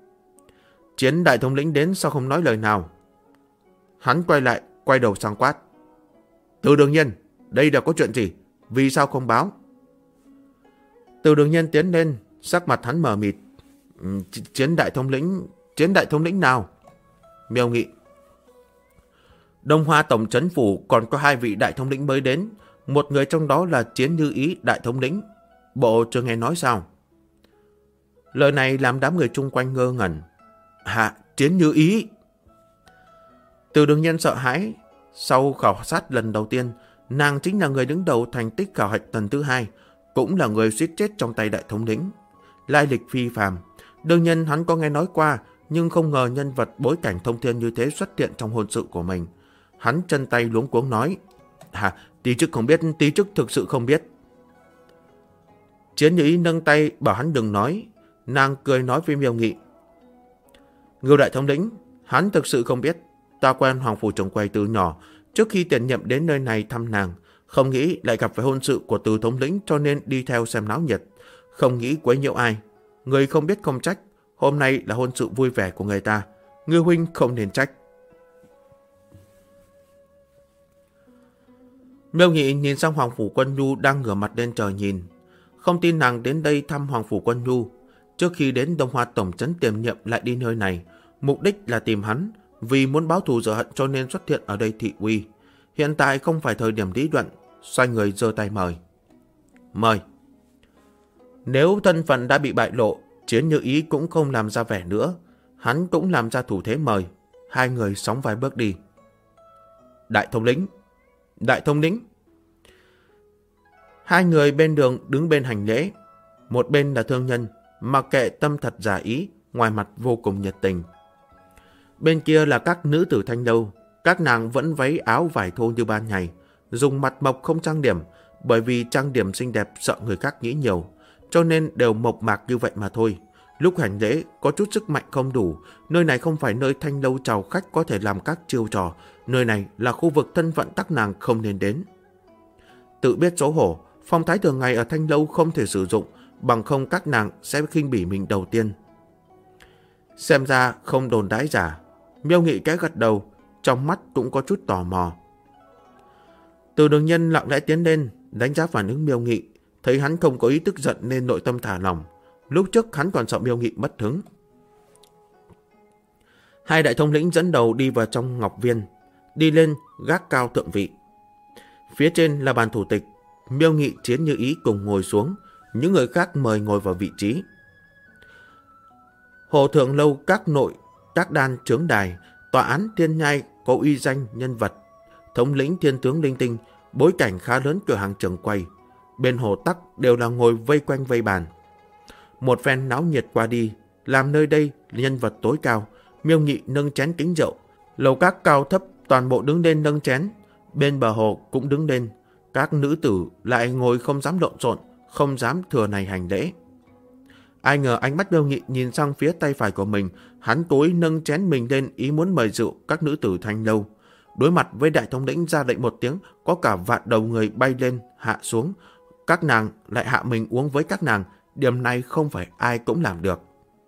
Chiến đại thống lĩnh đến sao không nói lời nào? Hắn quay đầu sang quát: Từ Đường Nhân, đây là có chuyện gì? Vì sao không báo? Từ Đường Nhân tiến lên, sắc mặt hắn mờ mịt. Chiến đại thống lĩnh nào? Miêu Nghị: Đông Hoa tổng trấn phủ còn có 2 vị đại thống lĩnh mới đến, một người trong đó là Chiến Như Ý đại thống lĩnh. Bộ chưa nghe nói sao? Lời này làm đám người chung quanh ngơ ngẩn. Hạ, Chiến Như Ý. Từ Đường Nhân sợ hãi. Sau khảo sát lần đầu tiên, nàng chính là người đứng đầu thành tích khảo hạch lần thứ 2, cũng là người suýt chết trong tay đại thống lĩnh. Lai lịch phi phàm, đương nhiên hắn có nghe nói qua, nhưng không ngờ nhân vật bối cảnh thông thiên như thế xuất hiện trong hôn sự của mình. Hắn chân tay luống cuống nói: Tí chức không biết, tí chức thực sự không biết. Chiến Như Ý nâng tay bảo hắn đừng nói. Nàng cười nói với Miêu Nghị: Ngưu đại thống lĩnh, hắn thực sự không biết. Ta quen Hoàng Phủ Trưởng Quầy từ nhỏ, trước khi tiền nhiệm đến nơi này thăm nàng, không nghĩ lại gặp phải hôn sự của Từ thống lĩnh, cho nên đi theo xem náo nhiệt, không nghĩ quấy nhiễu ai. Người không biết không trách, hôm nay là hôn sự vui vẻ của người ta, Ngưu huynh không nên trách. Miêu Nghị nhìn sang Hoàng Phủ Quân Nhu đang ngửa mặt lên trời nhìn, không tin nàng đến đây thăm Hoàng Phủ Quân Nhu. Trước khi đến Đông Hoa tổng trấn tiền nhiệm lại đi nơi này, mục đích là tìm hắn, vì muốn báo thù rửa hận cho nên xuất hiện ở đây thị uy. Hiện tại không phải thời điểm lý luận, xoay người giơ tay mời. Mời. Nếu thân phận đã bị bại lộ, Chiến Như Ý cũng không làm ra vẻ nữa, hắn cũng làm ra thủ thế mời. Hai người sóng vai bước đi. Đại thống lĩnh, đại thống lĩnh. Hai người bên đường đứng bên hành lễ. Một bên là thương nhân, mặc kệ tâm thật giả ý, ngoài mặt vô cùng nhiệt tình. Bên kia là các nữ tử Thanh Lâu, các nàng vẫn váy áo vải thô như ban ngày, dùng mặt mộc không trang điểm, bởi vì trang điểm xinh đẹp sợ người khác nghĩ nhiều, cho nên đều mộc mạc như vậy mà thôi. Lúc hành lễ có chút sức mạnh không đủ, nơi này không phải nơi Thanh Lâu chào khách có thể làm các chiêu trò, nơi này là khu vực thân phận các nàng không nên đến. Tự biết xấu hổ, phong thái thường ngày ở Thanh Lâu không thể sử dụng, bằng không các nàng sẽ khinh bỉ mình đầu tiên. Xem ra không đồn đãi giả. Miêu Nghị cái gật đầu, trong mắt cũng có chút tò mò. Từ Đường Nhân lặng lẽ tiến lên, đánh giá phản ứng Miêu Nghị, thấy hắn không có ý tức giận nên nội tâm thả lòng. Lúc trước hắn còn sợ Miêu Nghị mất hứng. Hai đại thống lĩnh dẫn đầu đi vào trong Ngọc Viên, đi lên gác cao thượng vị. Phía trên là bàn thủ tịch, Miêu Nghị, Chiến Như Ý cùng ngồi xuống, những người khác mời ngồi vào vị trí. Hồ Thượng Lâu các nội, các đan chướng đài, tòa án thiên nhai có uy danh nhân vật, thống lĩnh thiên tướng linh tinh, bối cảnh khá lớn cửa hàng trường quay. bên hồ tắc đều là ngồi vây quanh vây bàn. Một phen náo nhiệt qua đi, làm nơi đây nhân vật tối cao, Miêu Nghị nâng chén kính rượu, lầu các cao thấp toàn bộ đứng lên nâng chén, bên bờ hồ cũng đứng lên, các nữ tử lại ngồi không dám lộn xộn, không dám thừa này hành lễ. Ai ngờ ánh mắt Miêu Nghị nhìn sang phía tay phải của mình, hắn cố ý nâng chén mình lên ý muốn mời rượu các nữ tử Thanh Lâu. Đối mặt với đại thống lĩnh ra lệnh một tiếng, có cả vạn đầu người bay lên, hạ xuống. Các nàng lại hạ mình uống với các nàng, điểm này không phải ai cũng làm được.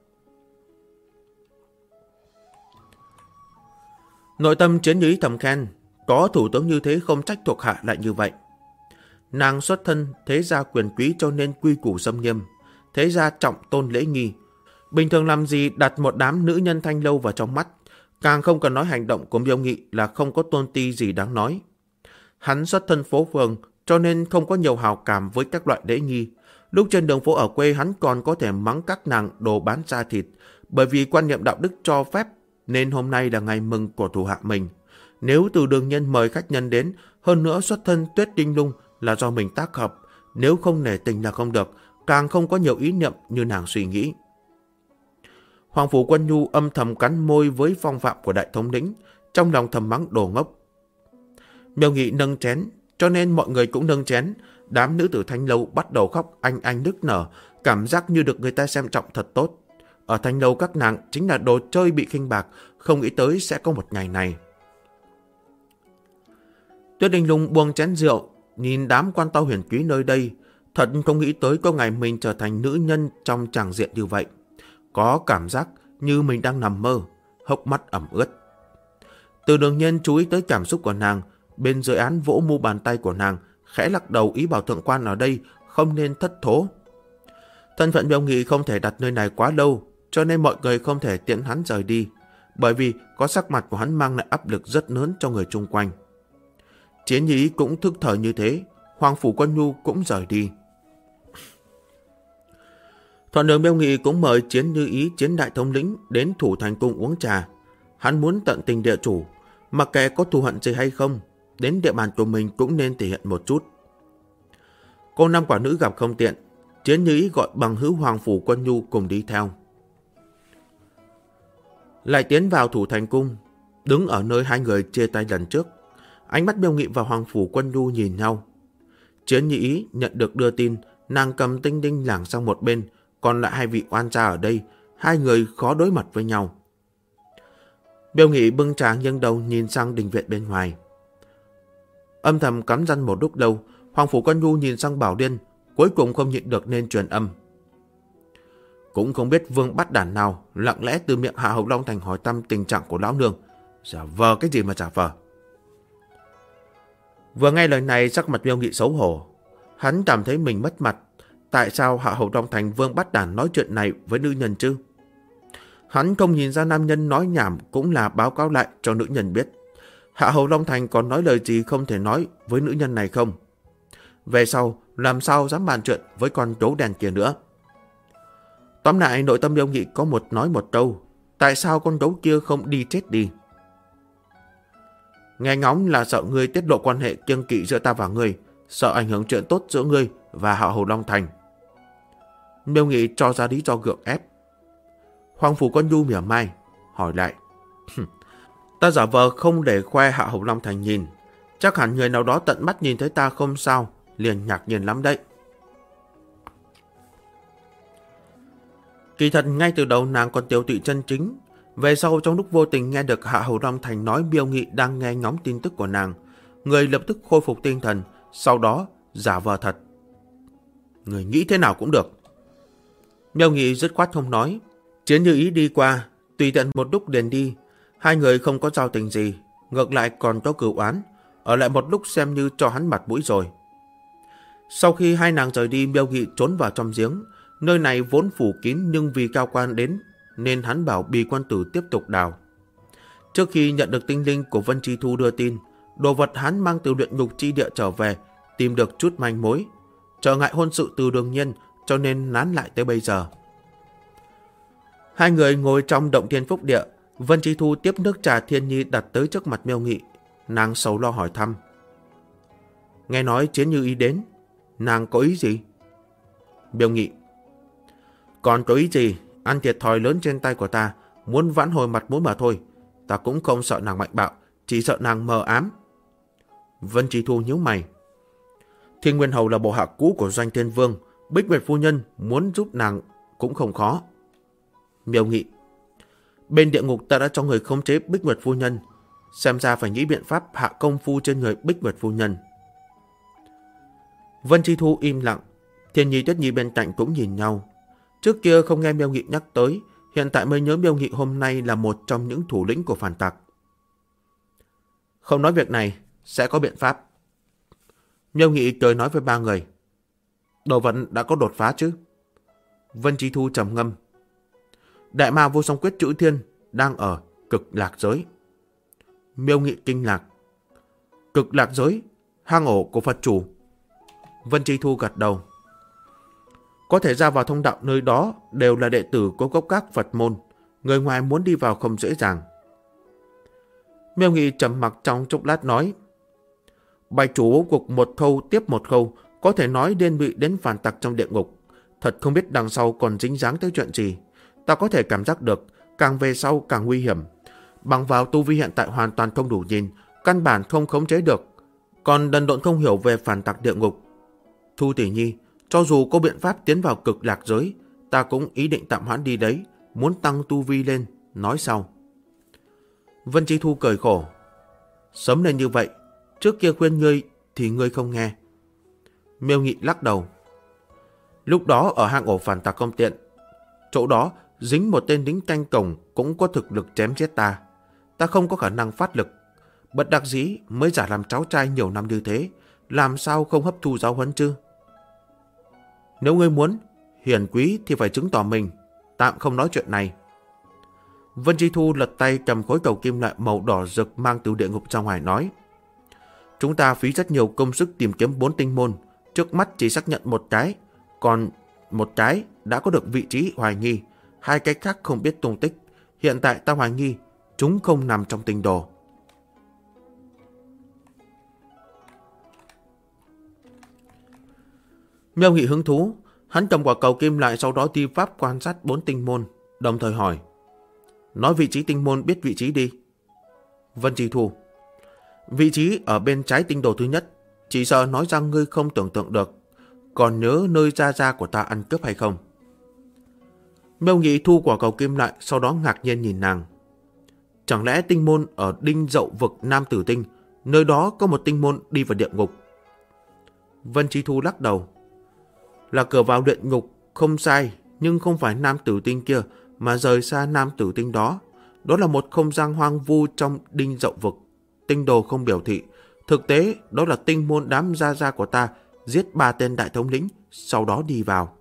Nội tâm Chiến Như Ý thầm khen, có thủ tướng như thế không trách thuộc hạ lại như vậy. Nàng xuất thân thế gia quyền quý cho nên quy củ xâm nghiêm, thế gia trọng tôn lễ nghi. Bình thường làm gì đặt một đám nữ nhân Thanh Lâu vào trong mắt, càng không cần nói hành động của Miêu Nghị là không có tôn ti gì đáng nói. Hắn xuất thân phố phường cho nên không có nhiều hào cảm với các loại lễ nghi. Lúc trên đường phố ở quê hắn còn có thể mắng các nàng đồ bán da thịt, bởi vì quan niệm đạo đức cho phép nên hôm nay là ngày mừng của thủ hạ mình. Nếu Từ Đường Nhân mời khách nhân đến, hơn nữa xuất thân Tuyết Tinh Lung là do mình tác hợp, nếu không nể tình là không được, càng không có nhiều ý niệm như nàng suy nghĩ. Hoàng Phủ Quân Nhu âm thầm cắn môi với phong phạm của đại thống lĩnh, trong lòng thầm mắng đồ ngốc. Miêu Nghị nâng chén, cho nên mọi người cũng nâng chén. Đám nữ tử Thanh Lâu bắt đầu khóc anh nức nở, cảm giác như được người ta xem trọng thật tốt. Ở Thanh Lâu các nàng chính là đồ chơi bị khinh bạc, không nghĩ tới sẽ có một ngày này. Tuyết Tinh Lung buông chén rượu, nhìn đám quan to huyền quý nơi đây, thật không nghĩ tới có ngày mình trở thành nữ nhân trong tràng diện như vậy. Có cảm giác như mình đang nằm mơ, hốc mắt ẩm ướt. Từ Đường Nhân chú ý tới cảm xúc của nàng, bên dưới án vỗ mu bàn tay của nàng, khẽ lắc đầu ý bảo thượng quan ở đây không nên thất thố. Thân phận Miêu Nghị không thể đặt nơi này quá lâu, cho nên mọi người không thể tiễn hắn rời đi, bởi vì có sắc mặt của hắn mang lại áp lực rất lớn cho người chung quanh. Chiến Như Ý cũng thức thời như thế, Hoàng Phủ Quân Nhu cũng rời đi. Thuận đường Miêu Nghị cũng mời Chiến Như Ý Chiến đại thống lĩnh đến Thủ Thành Cung uống trà. Hắn muốn tận tình địa chủ, mặc kệ có thù hận gì hay không, đến địa bàn của mình cũng nên thể hiện một chút. Cô năm quả nữ gặp không tiện, Chiến Như Ý gọi bằng hữu Hoàng Phủ Quân Nhu cùng đi theo. Lại tiến vào Thủ Thành Cung, đứng ở nơi hai người chia tay lần trước. Ánh mắt Miêu Nghị và Hoàng Phủ Quân Nhu nhìn nhau. Chiến Như Ý nhận được đưa tin, nàng cầm tinh đinh lảng sang một bên, còn lại hai vị oan gia ở đây, hai người khó đối mặt với nhau. Miêu Nghị bưng trà nghiêng đầu nhìn sang đình viện bên ngoài. Âm thầm cắn răng một lúc lâu, Hoàng Phủ Quân Nhu nhìn sang Bảo Điên, cuối cùng không nhịn được nên truyền âm. Cũng không biết vương bắt đản nào lặng lẽ từ miệng Hạ Hầu Long Thành hỏi thăm tình trạng của lão nương. Giả vờ cái gì mà giả vờ. Vừa nghe lời này sắc mặt Miêu Nghị xấu hổ. Hắn cảm thấy mình mất mặt. Tại sao Hạ Hầu Long Thành vương bắt đản nói chuyện này với nữ nhân chứ? Hắn không nhìn ra nam nhân nói nhảm cũng là báo cáo lại cho nữ nhân biết. Hạ Hầu Long Thành còn nói lời gì không thể nói với nữ nhân này không? Về sau làm sao dám bàn chuyện với con gấu đèn kia nữa? Tóm lại nội tâm Miêu Nghị có một nói một câu. Tại sao con gấu kia không đi chết đi? Nghe ngóng là sợ ngươi tiết lộ quan hệ kiêng kỵ giữa ta và ngươi, sợ ảnh hưởng chuyện tốt giữa ngươi và Hạ Hầu Long Thành. Miêu Nghị cho ra lý do gượng ép. Hoàng Phủ Quân Nhu mỉa mai, hỏi lại. Ta giả vờ không để khoe Hạ Hầu Long Thành nhìn. Chắc hẳn người nào đó tận mắt nhìn thấy ta không sao, liền ngạc nhiên lắm đấy. Kỳ thật ngay từ đầu nàng còn tiêu tụy chân chính. Về sau trong lúc vô tình nghe được Hạ Hầu Long Thành nói Miêu Nghị đang nghe ngóng tin tức của nàng, người lập tức khôi phục tinh thần, sau đó giả vờ thật. Người nghĩ thế nào cũng được. Miêu Nghị dứt khoát không nói. Chiến Như Ý đi qua, tùy tiện một lúc liền đi. Hai người không có giao tình gì, ngược lại còn có cửu oán, ở lại một lúc xem như cho hắn mặt mũi rồi. Sau khi hai nàng rời đi, Miêu Nghị trốn vào trong giếng. Nơi này vốn phủ kín nhưng vì cao quan đến nên hắn bảo Bì Quan Tử tiếp tục đào. Trước khi nhận được tinh linh của Vân Chi Thu đưa tin, đồ vật hắn mang từ luyện ngục chi địa trở về, tìm được chút manh mối. Trở ngại hôn sự Từ Đường Nhân cho nên nán lại tới bây giờ. Hai người ngồi trong động thiên phúc địa, Vân Chi Thu tiếp nước trà thiên nhi đặt tới trước mặt Miêu Nghị. Nàng sầu lo hỏi thăm. Nghe nói Chiến Như Ý đến. Nàng có ý gì? Miêu Nghị: Còn có ý gì? Ăn thiệt thòi lớn trên tay của ta, muốn vãn hồi mặt mũi mà thôi. Ta cũng không sợ nàng mạnh bạo, chỉ sợ nàng mờ ám. Vân Chi Thu nhíu mày. Thiên Nguyên Hầu là bộ hạ cũ của Doanh Thiên Vương, Bích Nguyệt phu nhân muốn giúp nàng cũng không khó. Miêu Nghị: Bên địa ngục ta đã cho người khống chế Bích Nguyệt phu nhân, xem ra phải nghĩ biện pháp hạ công phu trên người Bích Nguyệt phu nhân. Vân Chi Thu im lặng, Thiên Nhi Tuyết Nhi bên cạnh cũng nhìn nhau. Trước kia không nghe Miêu Nghị nhắc tới, hiện tại mới nhớ Miêu Nghị hôm nay là một trong những thủ lĩnh của phản tặc. Không nói việc này, sẽ có biện pháp. Miêu Nghị cười nói với ba người. Đồ vật đã có đột phá chứ? Vân Chi Thu trầm ngâm. Đại ma vô song quyết chữ thiên đang ở cực lạc giới. Miêu Nghị kinh ngạc. Cực lạc giới, hang ổ của Phật chủ. Vân Chi Thu gật đầu. Có thể ra vào thông đạo nơi đó đều là đệ tử của gốc gác Phật môn. Người ngoài muốn đi vào không dễ dàng. Miêu Nghị trầm mặc trong chốc lát nói. Bạch chủ bố cục một khâu tiếp một khâu, có thể nói liên lụy đến phản tặc trong địa ngục. Thật không biết đằng sau còn dính dáng tới chuyện gì. Ta có thể cảm giác được, càng về sau càng nguy hiểm. Bằng vào tu vi hiện tại hoàn toàn không đủ nhìn, căn bản không khống chế được. Còn đần độn không hiểu về phản tặc địa ngục. Thu tỷ nhi, cho dù có biện pháp tiến vào cực lạc giới, ta cũng ý định tạm hoãn đi đấy, muốn tăng tu vi lên, nói sau. Vân Chi Thu cười khổ. Sớm lên như vậy, trước kia khuyên ngươi thì ngươi không nghe. Miêu Nghị lắc đầu. Lúc đó ở hang ổ phản tặc không tiện, chỗ đó dính một tên lính canh cổng cũng có thực lực chém chết ta. Ta không có khả năng phát lực. Bất đắc dĩ mới giả làm cháu trai nhiều năm như thế, làm sao không hấp thu giáo huấn chứ? Nếu ngươi muốn hiển quý thì phải chứng tỏ mình, tạm không nói chuyện này. Vân Chi Thu lật tay cầm khối cầu kim loại màu đỏ rực mang từ địa ngục ra ngoài nói. Chúng ta phí rất nhiều công sức tìm kiếm 4 tinh môn, trước mắt chỉ xác nhận một cái, còn một cái đã có được vị trí hoài nghi, 2 cái khác không biết tung tích. Hiện tại ta hoài nghi chúng không nằm trong tinh đồ. Miêu Nghị hứng thú, hắn cầm quả cầu kim lại, sau đó thi pháp quan sát 4 tinh môn, đồng thời hỏi. Nói vị trí tinh môn biết vị trí đi. Vân Chi Thu. Vị trí ở bên trái tinh đồ thứ nhất, chỉ sợ nói rằng ngươi không tưởng tượng được. Còn nhớ nơi gia của ta ăn cướp hay không? Miêu Nghị thu quả cầu kim lại, sau đó ngạc nhiên nhìn nàng. Chẳng lẽ tinh môn ở Đinh Dậu vực Nam Tử Tinh, nơi đó có một tinh môn đi vào địa ngục? Vân Chi Thu lắc đầu. Là cửa vào địa ngục, không sai, nhưng không phải Nam Tử Tinh kia, mà rời xa Nam Tử Tinh đó. Đó là một không gian hoang vu trong Đinh Dậu vực. Tinh đồ không biểu thị. Thực tế, đó là tinh môn đám gia của ta giết 3 tên đại thống lĩnh, sau đó đi vào.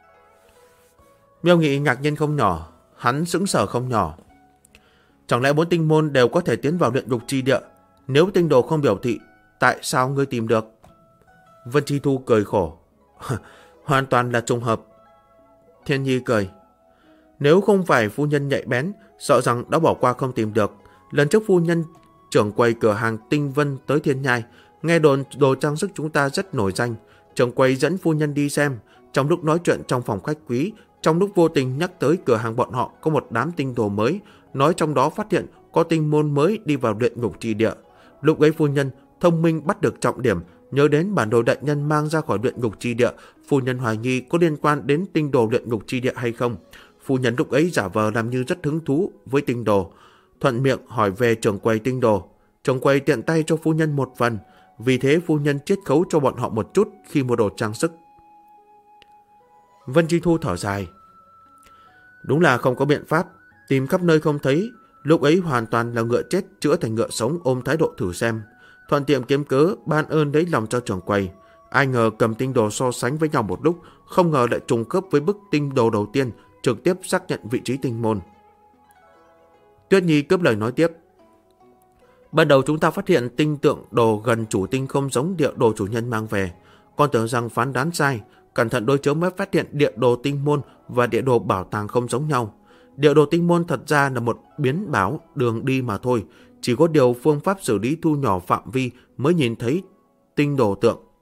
Miêu Nghị ngạc nhiên không nhỏ, hắn sững sờ không nhỏ. Chẳng lẽ 4 tinh môn đều có thể tiến vào luyện ngục chi địa? Nếu tinh đồ không biểu thị, tại sao ngươi tìm được? Vân Chi Thu cười khổ. Hoàn toàn là trùng hợp. Thiên Nhi cười. Nếu không phải phu nhân nhạy bén, sợ rằng đã bỏ qua không tìm được. Lần trước phu nhân trưởng quầy cửa hàng Tinh Vân tới Thiên Nhai, nghe đồn đồ trang sức chúng ta rất nổi danh. Trưởng quầy dẫn phu nhân đi xem. Trong lúc nói chuyện trong phòng khách quý, trong lúc vô tình nhắc tới cửa hàng bọn họ có một đám tinh đồ mới, nói trong đó phát hiện có tinh môn mới đi vào luyện ngục chi địa. Lúc ấy phu nhân thông minh bắt được trọng điểm, nhớ đến bản đồ đại nhân mang ra khỏi luyện ngục chi địa. Phu nhân hoài nghi có liên quan đến tinh đồ luyện ngục chi địa hay không. Phu nhân lúc ấy giả vờ làm như rất hứng thú với tinh đồ, thuận miệng hỏi về trưởng quầy tinh đồ. Trưởng quầy tiện tay cho phu nhân một phần, vì thế phu nhân chiết khấu cho bọn họ một chút khi mua đồ trang sức. Vân Chi Thu thở dài. Đúng là không có biện pháp, tìm khắp nơi không thấy. Lúc ấy hoàn toàn là ngựa chết chữa thành ngựa sống, ôm thái độ thử xem. Thuận tiện kiếm cớ ban ơn lấy lòng cho trưởng quầy. Ai ngờ cầm tinh đồ so sánh với nhau một lúc, không ngờ lại trùng khớp với bức tinh đồ đầu tiên, trực tiếp xác nhận vị trí tinh môn. Tuyết Nhi cướp lời nói tiếp. Ban đầu chúng ta phát hiện tinh tượng đồ gần chủ tinh không giống địa đồ chủ nhân mang về. Con tưởng rằng phán đoán sai, cẩn thận đối chiếu mới phát hiện địa đồ tinh môn và địa đồ bảo tàng không giống nhau. Địa đồ tinh môn thật ra là một biến báo đường đi mà thôi, chỉ có điều phương pháp xử lý thu nhỏ phạm vi mới nhìn thấy tinh đồ tượng.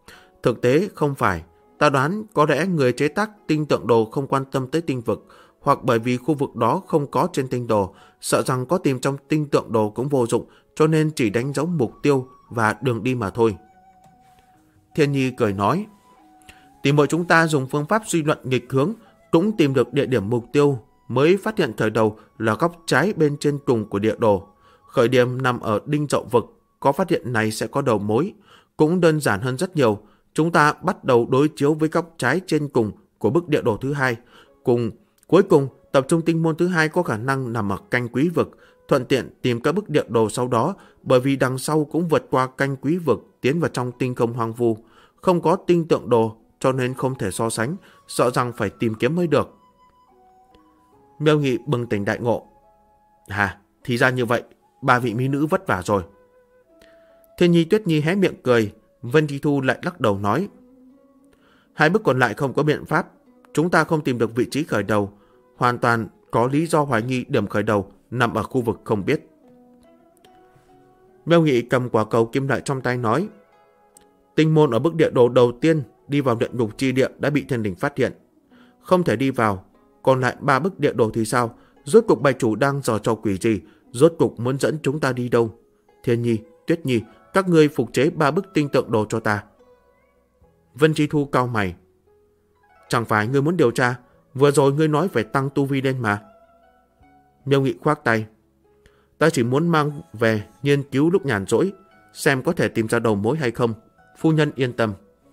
Thực tế không phải. Ta đoán có lẽ người chế tác tinh tượng đồ không quan tâm tới tinh vực, hoặc bởi vì khu vực đó không có trên tinh đồ, sợ rằng có tìm trong tinh tượng đồ cũng vô dụng, cho nên chỉ đánh dấu mục tiêu và đường đi mà thôi. Thiên Nhi cười nói, tỷ muội chúng ta dùng phương pháp suy luận nghịch hướng, cũng tìm được địa điểm mục tiêu, mới phát hiện khởi đầu là góc trái bên trên cùng của địa đồ. Khởi điểm nằm ở Đinh Dậu Vực, có phát hiện này sẽ có đầu mối. Cũng đơn giản hơn rất nhiều, chúng ta bắt đầu đối chiếu với góc trái trên cùng của bức địa đồ thứ hai. Cuối cùng, tập trung tinh môn thứ hai có khả năng nằm ở Canh Quý Vực, thuận tiện tìm các bức địa đồ sau đó, bởi vì đằng sau cũng vượt qua Canh Quý Vực tiến vào trong tinh không hoang vu. Không có tinh tượng đồ, cho nên không thể so sánh, sợ rằng phải tìm kiếm mới được. Miêu Nghị bừng tỉnh đại ngộ. Thì ra như vậy, ba vị mỹ nữ vất vả rồi. Thiên Nhi Tuyết Nhi hé miệng cười, Vân Chi Thu lại lắc đầu nói, hai bức còn lại không có biện pháp, chúng ta không tìm được vị trí khởi đầu, hoàn toàn có lý do hoài nghi điểm khởi đầu nằm ở khu vực không biết. Miêu Nghị cầm quả cầu kim loại trong tay nói, tinh môn ở bức địa đồ đầu tiên đi vào địa ngục chi địa đã bị thiên đình phát hiện, không thể đi vào. Còn lại 3 bức địa đồ thì sao? Rốt cục bạch chủ đang giở trò quỷ gì? Rốt cục muốn dẫn chúng ta đi đâu? Thiên Nhi, Tuyết Nhi, các ngươi phục chế 3 bức tinh tượng đồ cho ta. Vân Chi Thu cau mày. Chẳng phải ngươi muốn điều tra? Vừa rồi ngươi nói phải tăng tu vi lên mà. Miêu Nghị khoác tay. Ta chỉ muốn mang về nghiên cứu lúc nhàn rỗi, xem có thể tìm ra đầu mối hay không. Phu nhân yên tâm.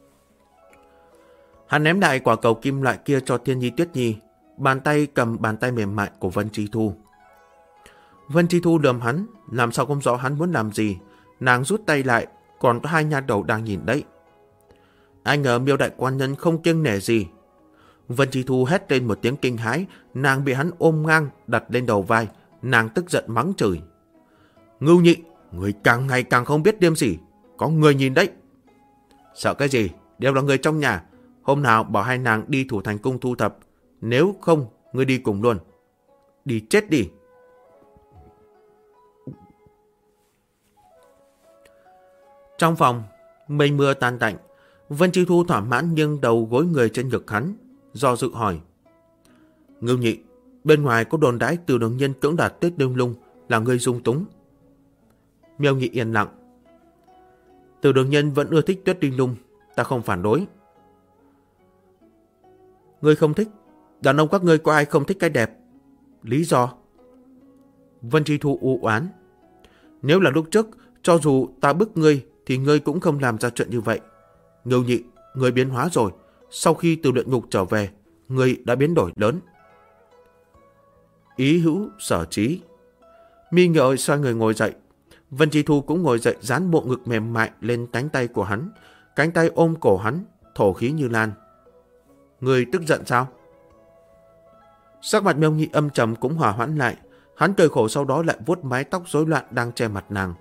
Hắn ném đại quả cầu kim loại kia cho Thiên Nhi Tuyết Nhi, bàn tay cầm bàn tay mềm mại của Vân Chi Thu. Vân Chi Thu lườm hắn, làm sao không rõ hắn muốn làm gì. Nàng rút tay lại, còn có 2 nha đầu đang nhìn đấy. Ai ngờ Miêu đại quan nhân không kiêng nể gì. Vân Chi Thu hét lên một tiếng kinh hãi, nàng bị hắn ôm ngang đặt lên đầu vai, nàng tức giận mắng chửi. Ngưu Nhị, người càng ngày càng không biết liêm sỉ, có người nhìn đấy. Sợ cái gì, đều là người trong nhà. Hôm nào bảo hai nàng đi thủ thành cung thu thập, nếu không ngươi đi cùng luôn. Đi chết đi. Trong phòng, mây mưa tan tạnh, Vân Chi Thu thỏa mãn nghiêng đầu gối người trên ngực hắn, do dự hỏi. Ngưu Nhị, bên ngoài có đồn đãi Từ Đường Nhân cưỡng đoạt Tuyết Linh Lung là ngươi dung túng. Miêu Nghị yên lặng. Từ Đường Nhân vẫn ưa thích Tuyết Linh Lung, ta không phản đối. Ngươi không thích? Đàn ông các ngươi có ai không thích cái đẹp? Lý do? Vân Chi Thu u oán. Nếu là lúc trước, cho dù ta bức ngươi, thì ngươi cũng không làm ra chuyện như vậy. Ngưu Nhị, ngươi biến hóa rồi. Sau khi từ luyện ngục trở về, ngươi đã biến đổi lớn. Ý hữu sở trí. Mi Ngợi xoay người ngồi dậy. Vân Chi Thu cũng ngồi dậy, dán bộ ngực mềm mại lên cánh tay của hắn. Cánh tay ôm cổ hắn, thổ khí như lan. Ngươi tức giận sao? Sắc mặt Miêu Nghị âm trầm cũng hòa hoãn lại. Hắn cười khổ, sau đó lại vuốt mái tóc rối loạn đang che mặt nàng.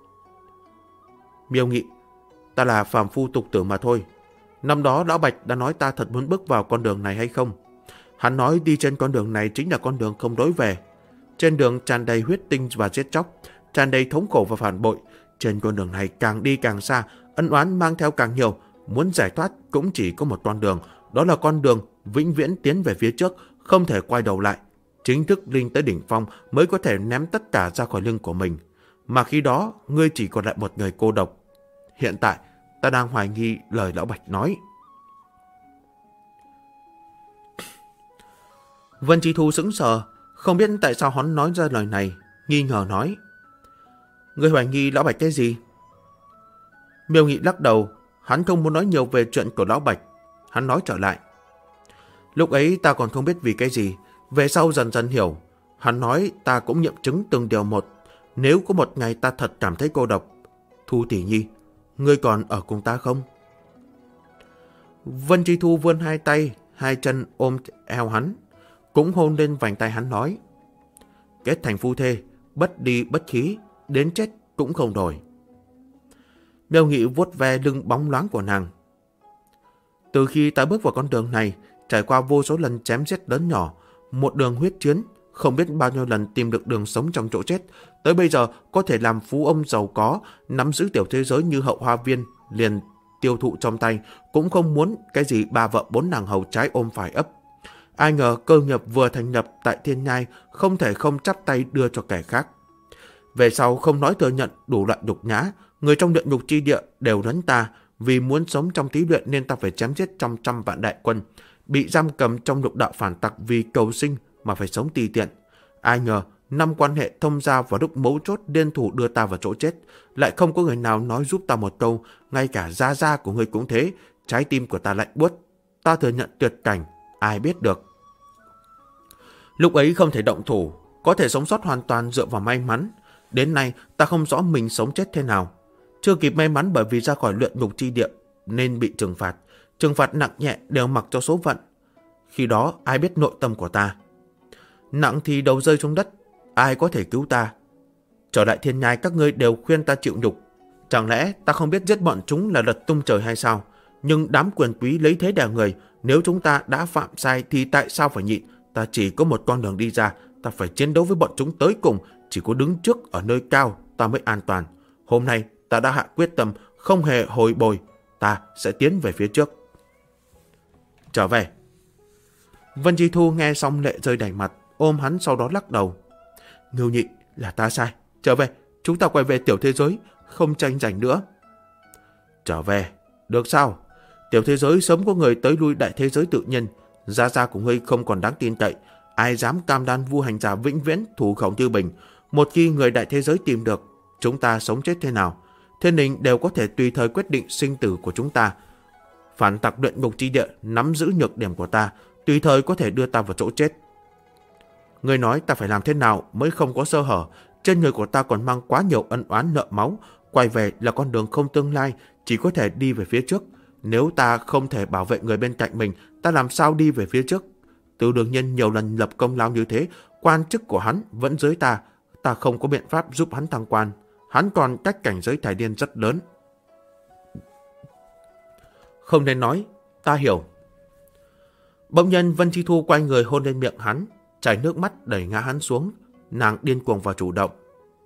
Miêu Nghị, ta là phàm phu tục tử mà thôi. Năm đó Lão Bạch đã nói ta thật muốn bước vào con đường này hay không? Hắn nói đi trên con đường này chính là con đường không lối về. Trên đường tràn đầy huyết tinh và giết chóc, tràn đầy thống khổ và phản bội. Trên con đường này càng đi càng xa, ân oán mang theo càng nhiều. Muốn giải thoát cũng chỉ có một con đường, đó là con đường vĩnh viễn tiến về phía trước, không thể quay đầu lại. Chính thức lên tới đỉnh phong mới có thể ném tất cả ra khỏi lưng của mình. Mà khi đó, ngươi chỉ còn lại một người cô độc. Hiện tại, ta đang hoài nghi lời Lão Bạch nói. Vân Chi Thu sững sờ, không biết tại sao hắn nói ra lời này, nghi ngờ nói. Ngươi hoài nghi Lão Bạch cái gì? Miêu Nghị lắc đầu, hắn không muốn nói nhiều về chuyện của Lão Bạch. Hắn nói trở lại. Lúc ấy ta còn không biết vì cái gì, về sau dần dần hiểu. Hắn nói ta cũng nghiệm chứng từng điều một. Nếu có một ngày ta thật cảm thấy cô độc, Thu tỷ nhi, ngươi còn ở cùng ta không? Vân Chi Thu vươn 2 tay, 2 chân ôm eo hắn, cũng hôn lên vành tay hắn nói. Kết thành phu thê, bất đi bất khí, đến chết cũng không đổi. Miêu Nghị vuốt ve lưng bóng loáng của nàng. Từ khi ta bước vào con đường này, trải qua vô số lần chém giết lớn nhỏ, một đường huyết chiến, không biết bao nhiêu lần tìm được đường sống trong chỗ chết, tới bây giờ có thể làm phú ông giàu có, nắm giữ tiểu thế giới như Hậu Hoa Viên, liền tiêu thụ trong tay, cũng không muốn cái gì ba vợ bốn nàng hầu trái ôm phải ấp. Ai ngờ cơ nghiệp vừa thành lập tại Thiên Nhai không thể không chắp tay đưa cho kẻ khác. Về sau không nói thừa nhận đủ loại nhục nhã, người trong luyện ngục chi địa đều đánh ta, vì muốn sống trong thí luyện nên ta phải chém giết trong 100 vạn đại quân, bị giam cầm trong lục đạo phản tặc vì cầu sinh mà phải sống tùy tiện. Ai ngờ 5 quan hệ thông gia vào lúc mấu chốt liên thủ đưa ta vào chỗ chết, lại không có người nào nói giúp ta một câu, ngay cả gia gia của ngươi cũng thế. Trái tim của ta lạnh buốt. Ta thừa nhận tuyệt cảnh, ai biết được. Lúc ấy không thể động thủ, có thể sống sót hoàn toàn dựa vào may mắn. Đến nay ta không rõ mình sống chết thế nào. Chưa kịp may mắn bởi vì ra khỏi luyện ngục chi địa nên bị trừng phạt. Trừng phạt nặng nhẹ đều mặc cho số phận. Khi đó ai biết nội tâm của ta. Nặng thì đầu rơi xuống đất, ai có thể cứu ta. Trở lại Thiên Nhai các ngươi đều khuyên ta chịu nhục. Chẳng lẽ ta không biết giết bọn chúng là lật tung trời hay sao? Nhưng đám quyền quý lấy thế đè người. Nếu chúng ta đã phạm sai thì tại sao phải nhịn? Ta chỉ có một con đường đi ra. Ta phải chiến đấu với bọn chúng tới cùng. Chỉ có đứng trước ở nơi cao ta mới an toàn. Hôm nay ta đã hạ quyết tâm, không hề hồi bồi. Ta sẽ tiến về phía trước. Trở về. Vân Chi Thu nghe xong lệ rơi đầy mặt, ôm hắn sau đó lắc đầu. Ngưu Nhị, là ta sai. Trở về, chúng ta quay về tiểu thế giới, không tranh giành nữa. Trở về, được sao? Tiểu thế giới sớm có người tới lui đại thế giới tự nhiên. Gia gia của ngươi không còn đáng tin cậy. Ai dám cam đoan vu hành giả vĩnh viễn thủ Khổng Tư Bình. Một khi người đại thế giới tìm được, chúng ta sống chết thế nào, thiên đình đều có thể tùy thời quyết định sinh tử của chúng ta. Phản tặc luyện ngục chi địa nắm giữ nhược điểm của ta, tùy thời có thể đưa ta vào chỗ chết. Ngươi nói ta phải làm thế nào mới không có sơ hở? Trên người của ta còn mang quá nhiều ân oán nợ máu. Quay về là con đường không tương lai, chỉ có thể đi về phía trước. Nếu ta không thể bảo vệ người bên cạnh mình, ta làm sao đi về phía trước? Từ Đường Nhân nhiều lần lập công lao như thế, quan chức của hắn vẫn dưới ta. Ta không có biện pháp giúp hắn thăng quan. Hắn còn cách cảnh giới Thái Điên rất lớn. Không nên nói, ta hiểu. Bỗng nhiên Vân Chi Thu quay người hôn lên miệng hắn, chảy nước mắt đẩy ngã hắn xuống. Nàng điên cuồng và chủ động.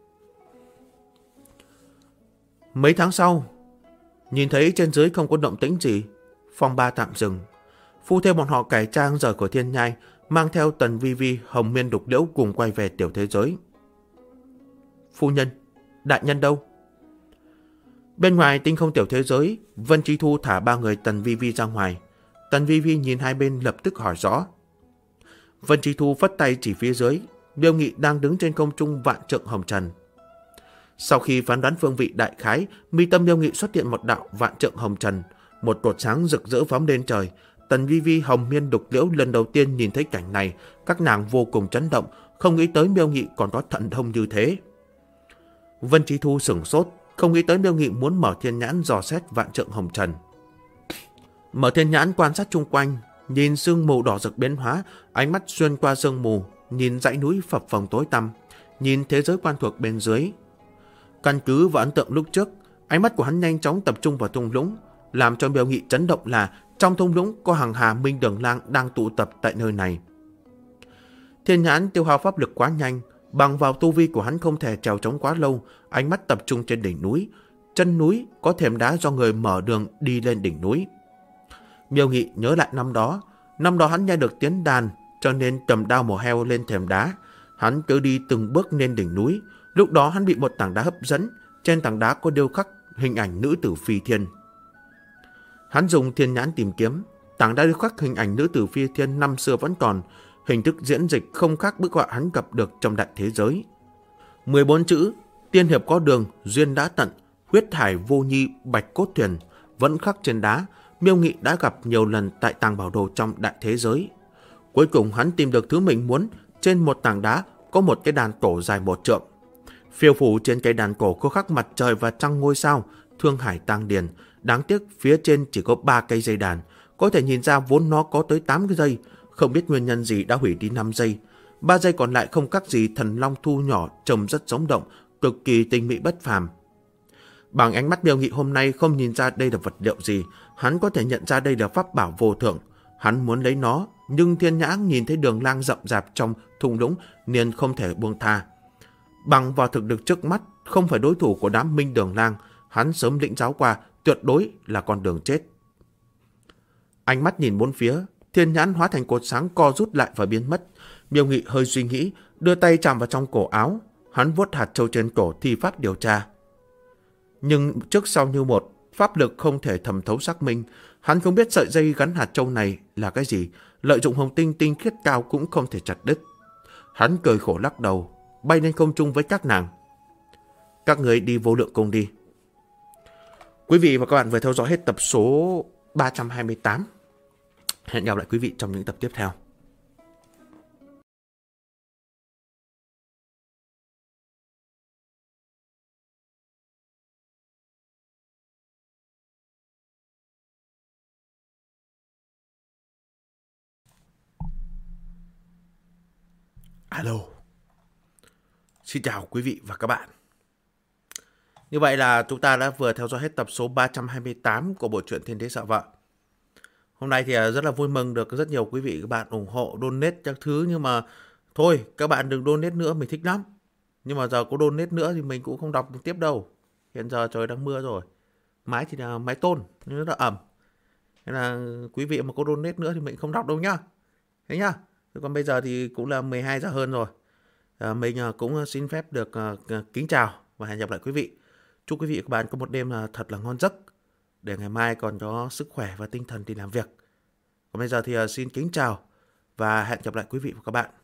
Mấy tháng sau, nhìn thấy trên dưới không có động tĩnh gì, phong ba tạm dừng. Phu thê bọn họ cải trang rời khỏi Thiên Nhai, mang theo Tần Vi Vi, Hồng Miên Đục Liễu cùng quay về tiểu thế giới. Phu nhân, đại nhân đâu? Bên ngoài tinh không tiểu thế giới, Vân Chi Thu thả 3 người Tần Vi Vi ra ngoài. Tần Vi Vi nhìn hai bên lập tức hỏi rõ. Vân Chi Thu phất tay chỉ phía dưới, Miêu Nghị đang đứng trên không trung vạn trượng hồng trần. Sau khi phán đoán phương vị đại khái, mi tâm Miêu Nghị xuất hiện một đạo vạn trượng hồng trần, một cột sáng rực rỡ phóng lên trời. Tần Vi Vi, Hồng Miên Đục Liễu lần đầu tiên nhìn thấy cảnh này, các nàng vô cùng chấn động, không nghĩ tới Miêu Nghị còn có thần thông như thế. Vân Chi Thu sửng sốt, không nghĩ tới Miêu Nghị muốn mở thiên nhãn dò xét vạn trượng hồng trần. Mở thiên nhãn quan sát chung quanh, nhìn sương mù đỏ rực biến hóa, ánh mắt xuyên qua sương mù, nhìn dãy núi phập phồng tối tăm, nhìn thế giới quan thuộc bên dưới. Căn cứ vào ấn tượng lúc trước, ánh mắt của hắn nhanh chóng tập trung vào thung lũng, làm cho Miêu Nghị chấn động là trong thung lũng có hàng hà minh đường lang đang tụ tập tại nơi này. Thiên nhãn tiêu hao pháp lực quá nhanh, bằng vào tu vi của hắn không thể trèo trống quá lâu, ánh mắt tập trung trên đỉnh núi. Chân núi có thềm đá do người mở đường đi lên đỉnh núi. Miêu Nghị nhớ lại năm đó hắn nghe được tiếng đàn, cho nên cầm đao mổ heo lên thềm đá. Hắn cứ đi từng bước lên đỉnh núi. Lúc đó hắn bị một tảng đá hấp dẫn, trên tảng đá có điêu khắc hình ảnh nữ tử phi thiên. Hắn dùng thiên nhãn tìm kiếm, tảng đá điêu khắc hình ảnh nữ tử phi thiên năm xưa vẫn còn, hình thức diễn dịch không khác bức họa hắn gặp được trong đại thế giới. 14 chữ, tiên hiệp có đường, duyên đã tận, huyết hải vô nhi, bạch cốt thuyền, vẫn khắc trên đá. Miêu Nghị đã gặp nhiều lần tại tàng bảo đồ trong đại thế giới. Cuối cùng hắn tìm được thứ mình muốn. Trên một tảng đá có một cái đàn cổ dài 1 trượng. Phiêu phủ trên cây đàn cổ có khắc mặt trời và trăng ngôi sao, Thương Hải Tang Điền. Đáng tiếc phía trên chỉ có 3 cây dây đàn. Có thể nhìn ra vốn nó có tới 8 cái dây. Không biết nguyên nhân gì đã hủy đi 5 dây. 3 dây còn lại không khác gì thần long thu nhỏ, trông rất sống động, cực kỳ tinh mỹ bất phàm. Bằng ánh mắt Miêu Nghị hôm nay không nhìn ra đây là vật liệu gì, hắn có thể nhận ra đây là pháp bảo vô thượng. Hắn muốn lấy nó, nhưng thiên nhãn nhìn thấy đường lang rậm rạp trong thung lũng nên không thể buông tha. Bằng vào thực lực trước mắt, không phải đối thủ của đám minh đường lang, hắn sớm lĩnh giáo qua tuyệt đối là con đường chết. Ánh mắt nhìn bốn phía, thiên nhãn hóa thành cột sáng co rút lại và biến mất. Miêu Nghị hơi suy nghĩ, đưa tay chạm vào trong cổ áo, hắn vuốt hạt châu trên cổ thi pháp điều tra. Nhưng trước sau như một, pháp lực không thể thẩm thấu xác minh, hắn không biết sợi dây gắn hạt châu này là cái gì, lợi dụng hồng tinh tinh khiết cao cũng không thể chặt đứt. Hắn cười khổ lắc đầu, bay lên không trung với các nàng. Các người đi vô lượng cung đi. Quý vị và các bạn vừa theo dõi hết tập số 328. Hẹn gặp lại quý vị trong những tập tiếp theo. Alo. Xin chào quý vị và các bạn. Như vậy là chúng ta đã vừa theo dõi hết tập số 328 của bộ truyện Thiên Đế Sợ Vợ. Hôm nay thì rất là vui mừng được rất nhiều quý vị các bạn ủng hộ donate các thứ, nhưng mà thôi các bạn đừng donate nữa, mình thích lắm. Nhưng mà giờ có donate nữa thì mình cũng không đọc tiếp đâu. Hiện giờ trời đang mưa rồi. Mái thì là mái tôn nhưng rất là ẩm. Nên là quý vị mà có donate nữa thì mình không đọc đâu nhá. Thế nhá. Còn bây giờ thì cũng là 12 giờ hơn rồi. Mình cũng xin phép được kính chào và hẹn gặp lại quý vị. Chúc quý vị và các bạn có một đêm thật là ngon giấc, để ngày mai còn có sức khỏe và tinh thần đi làm việc. Còn bây giờ thì xin kính chào và hẹn gặp lại quý vị và các bạn.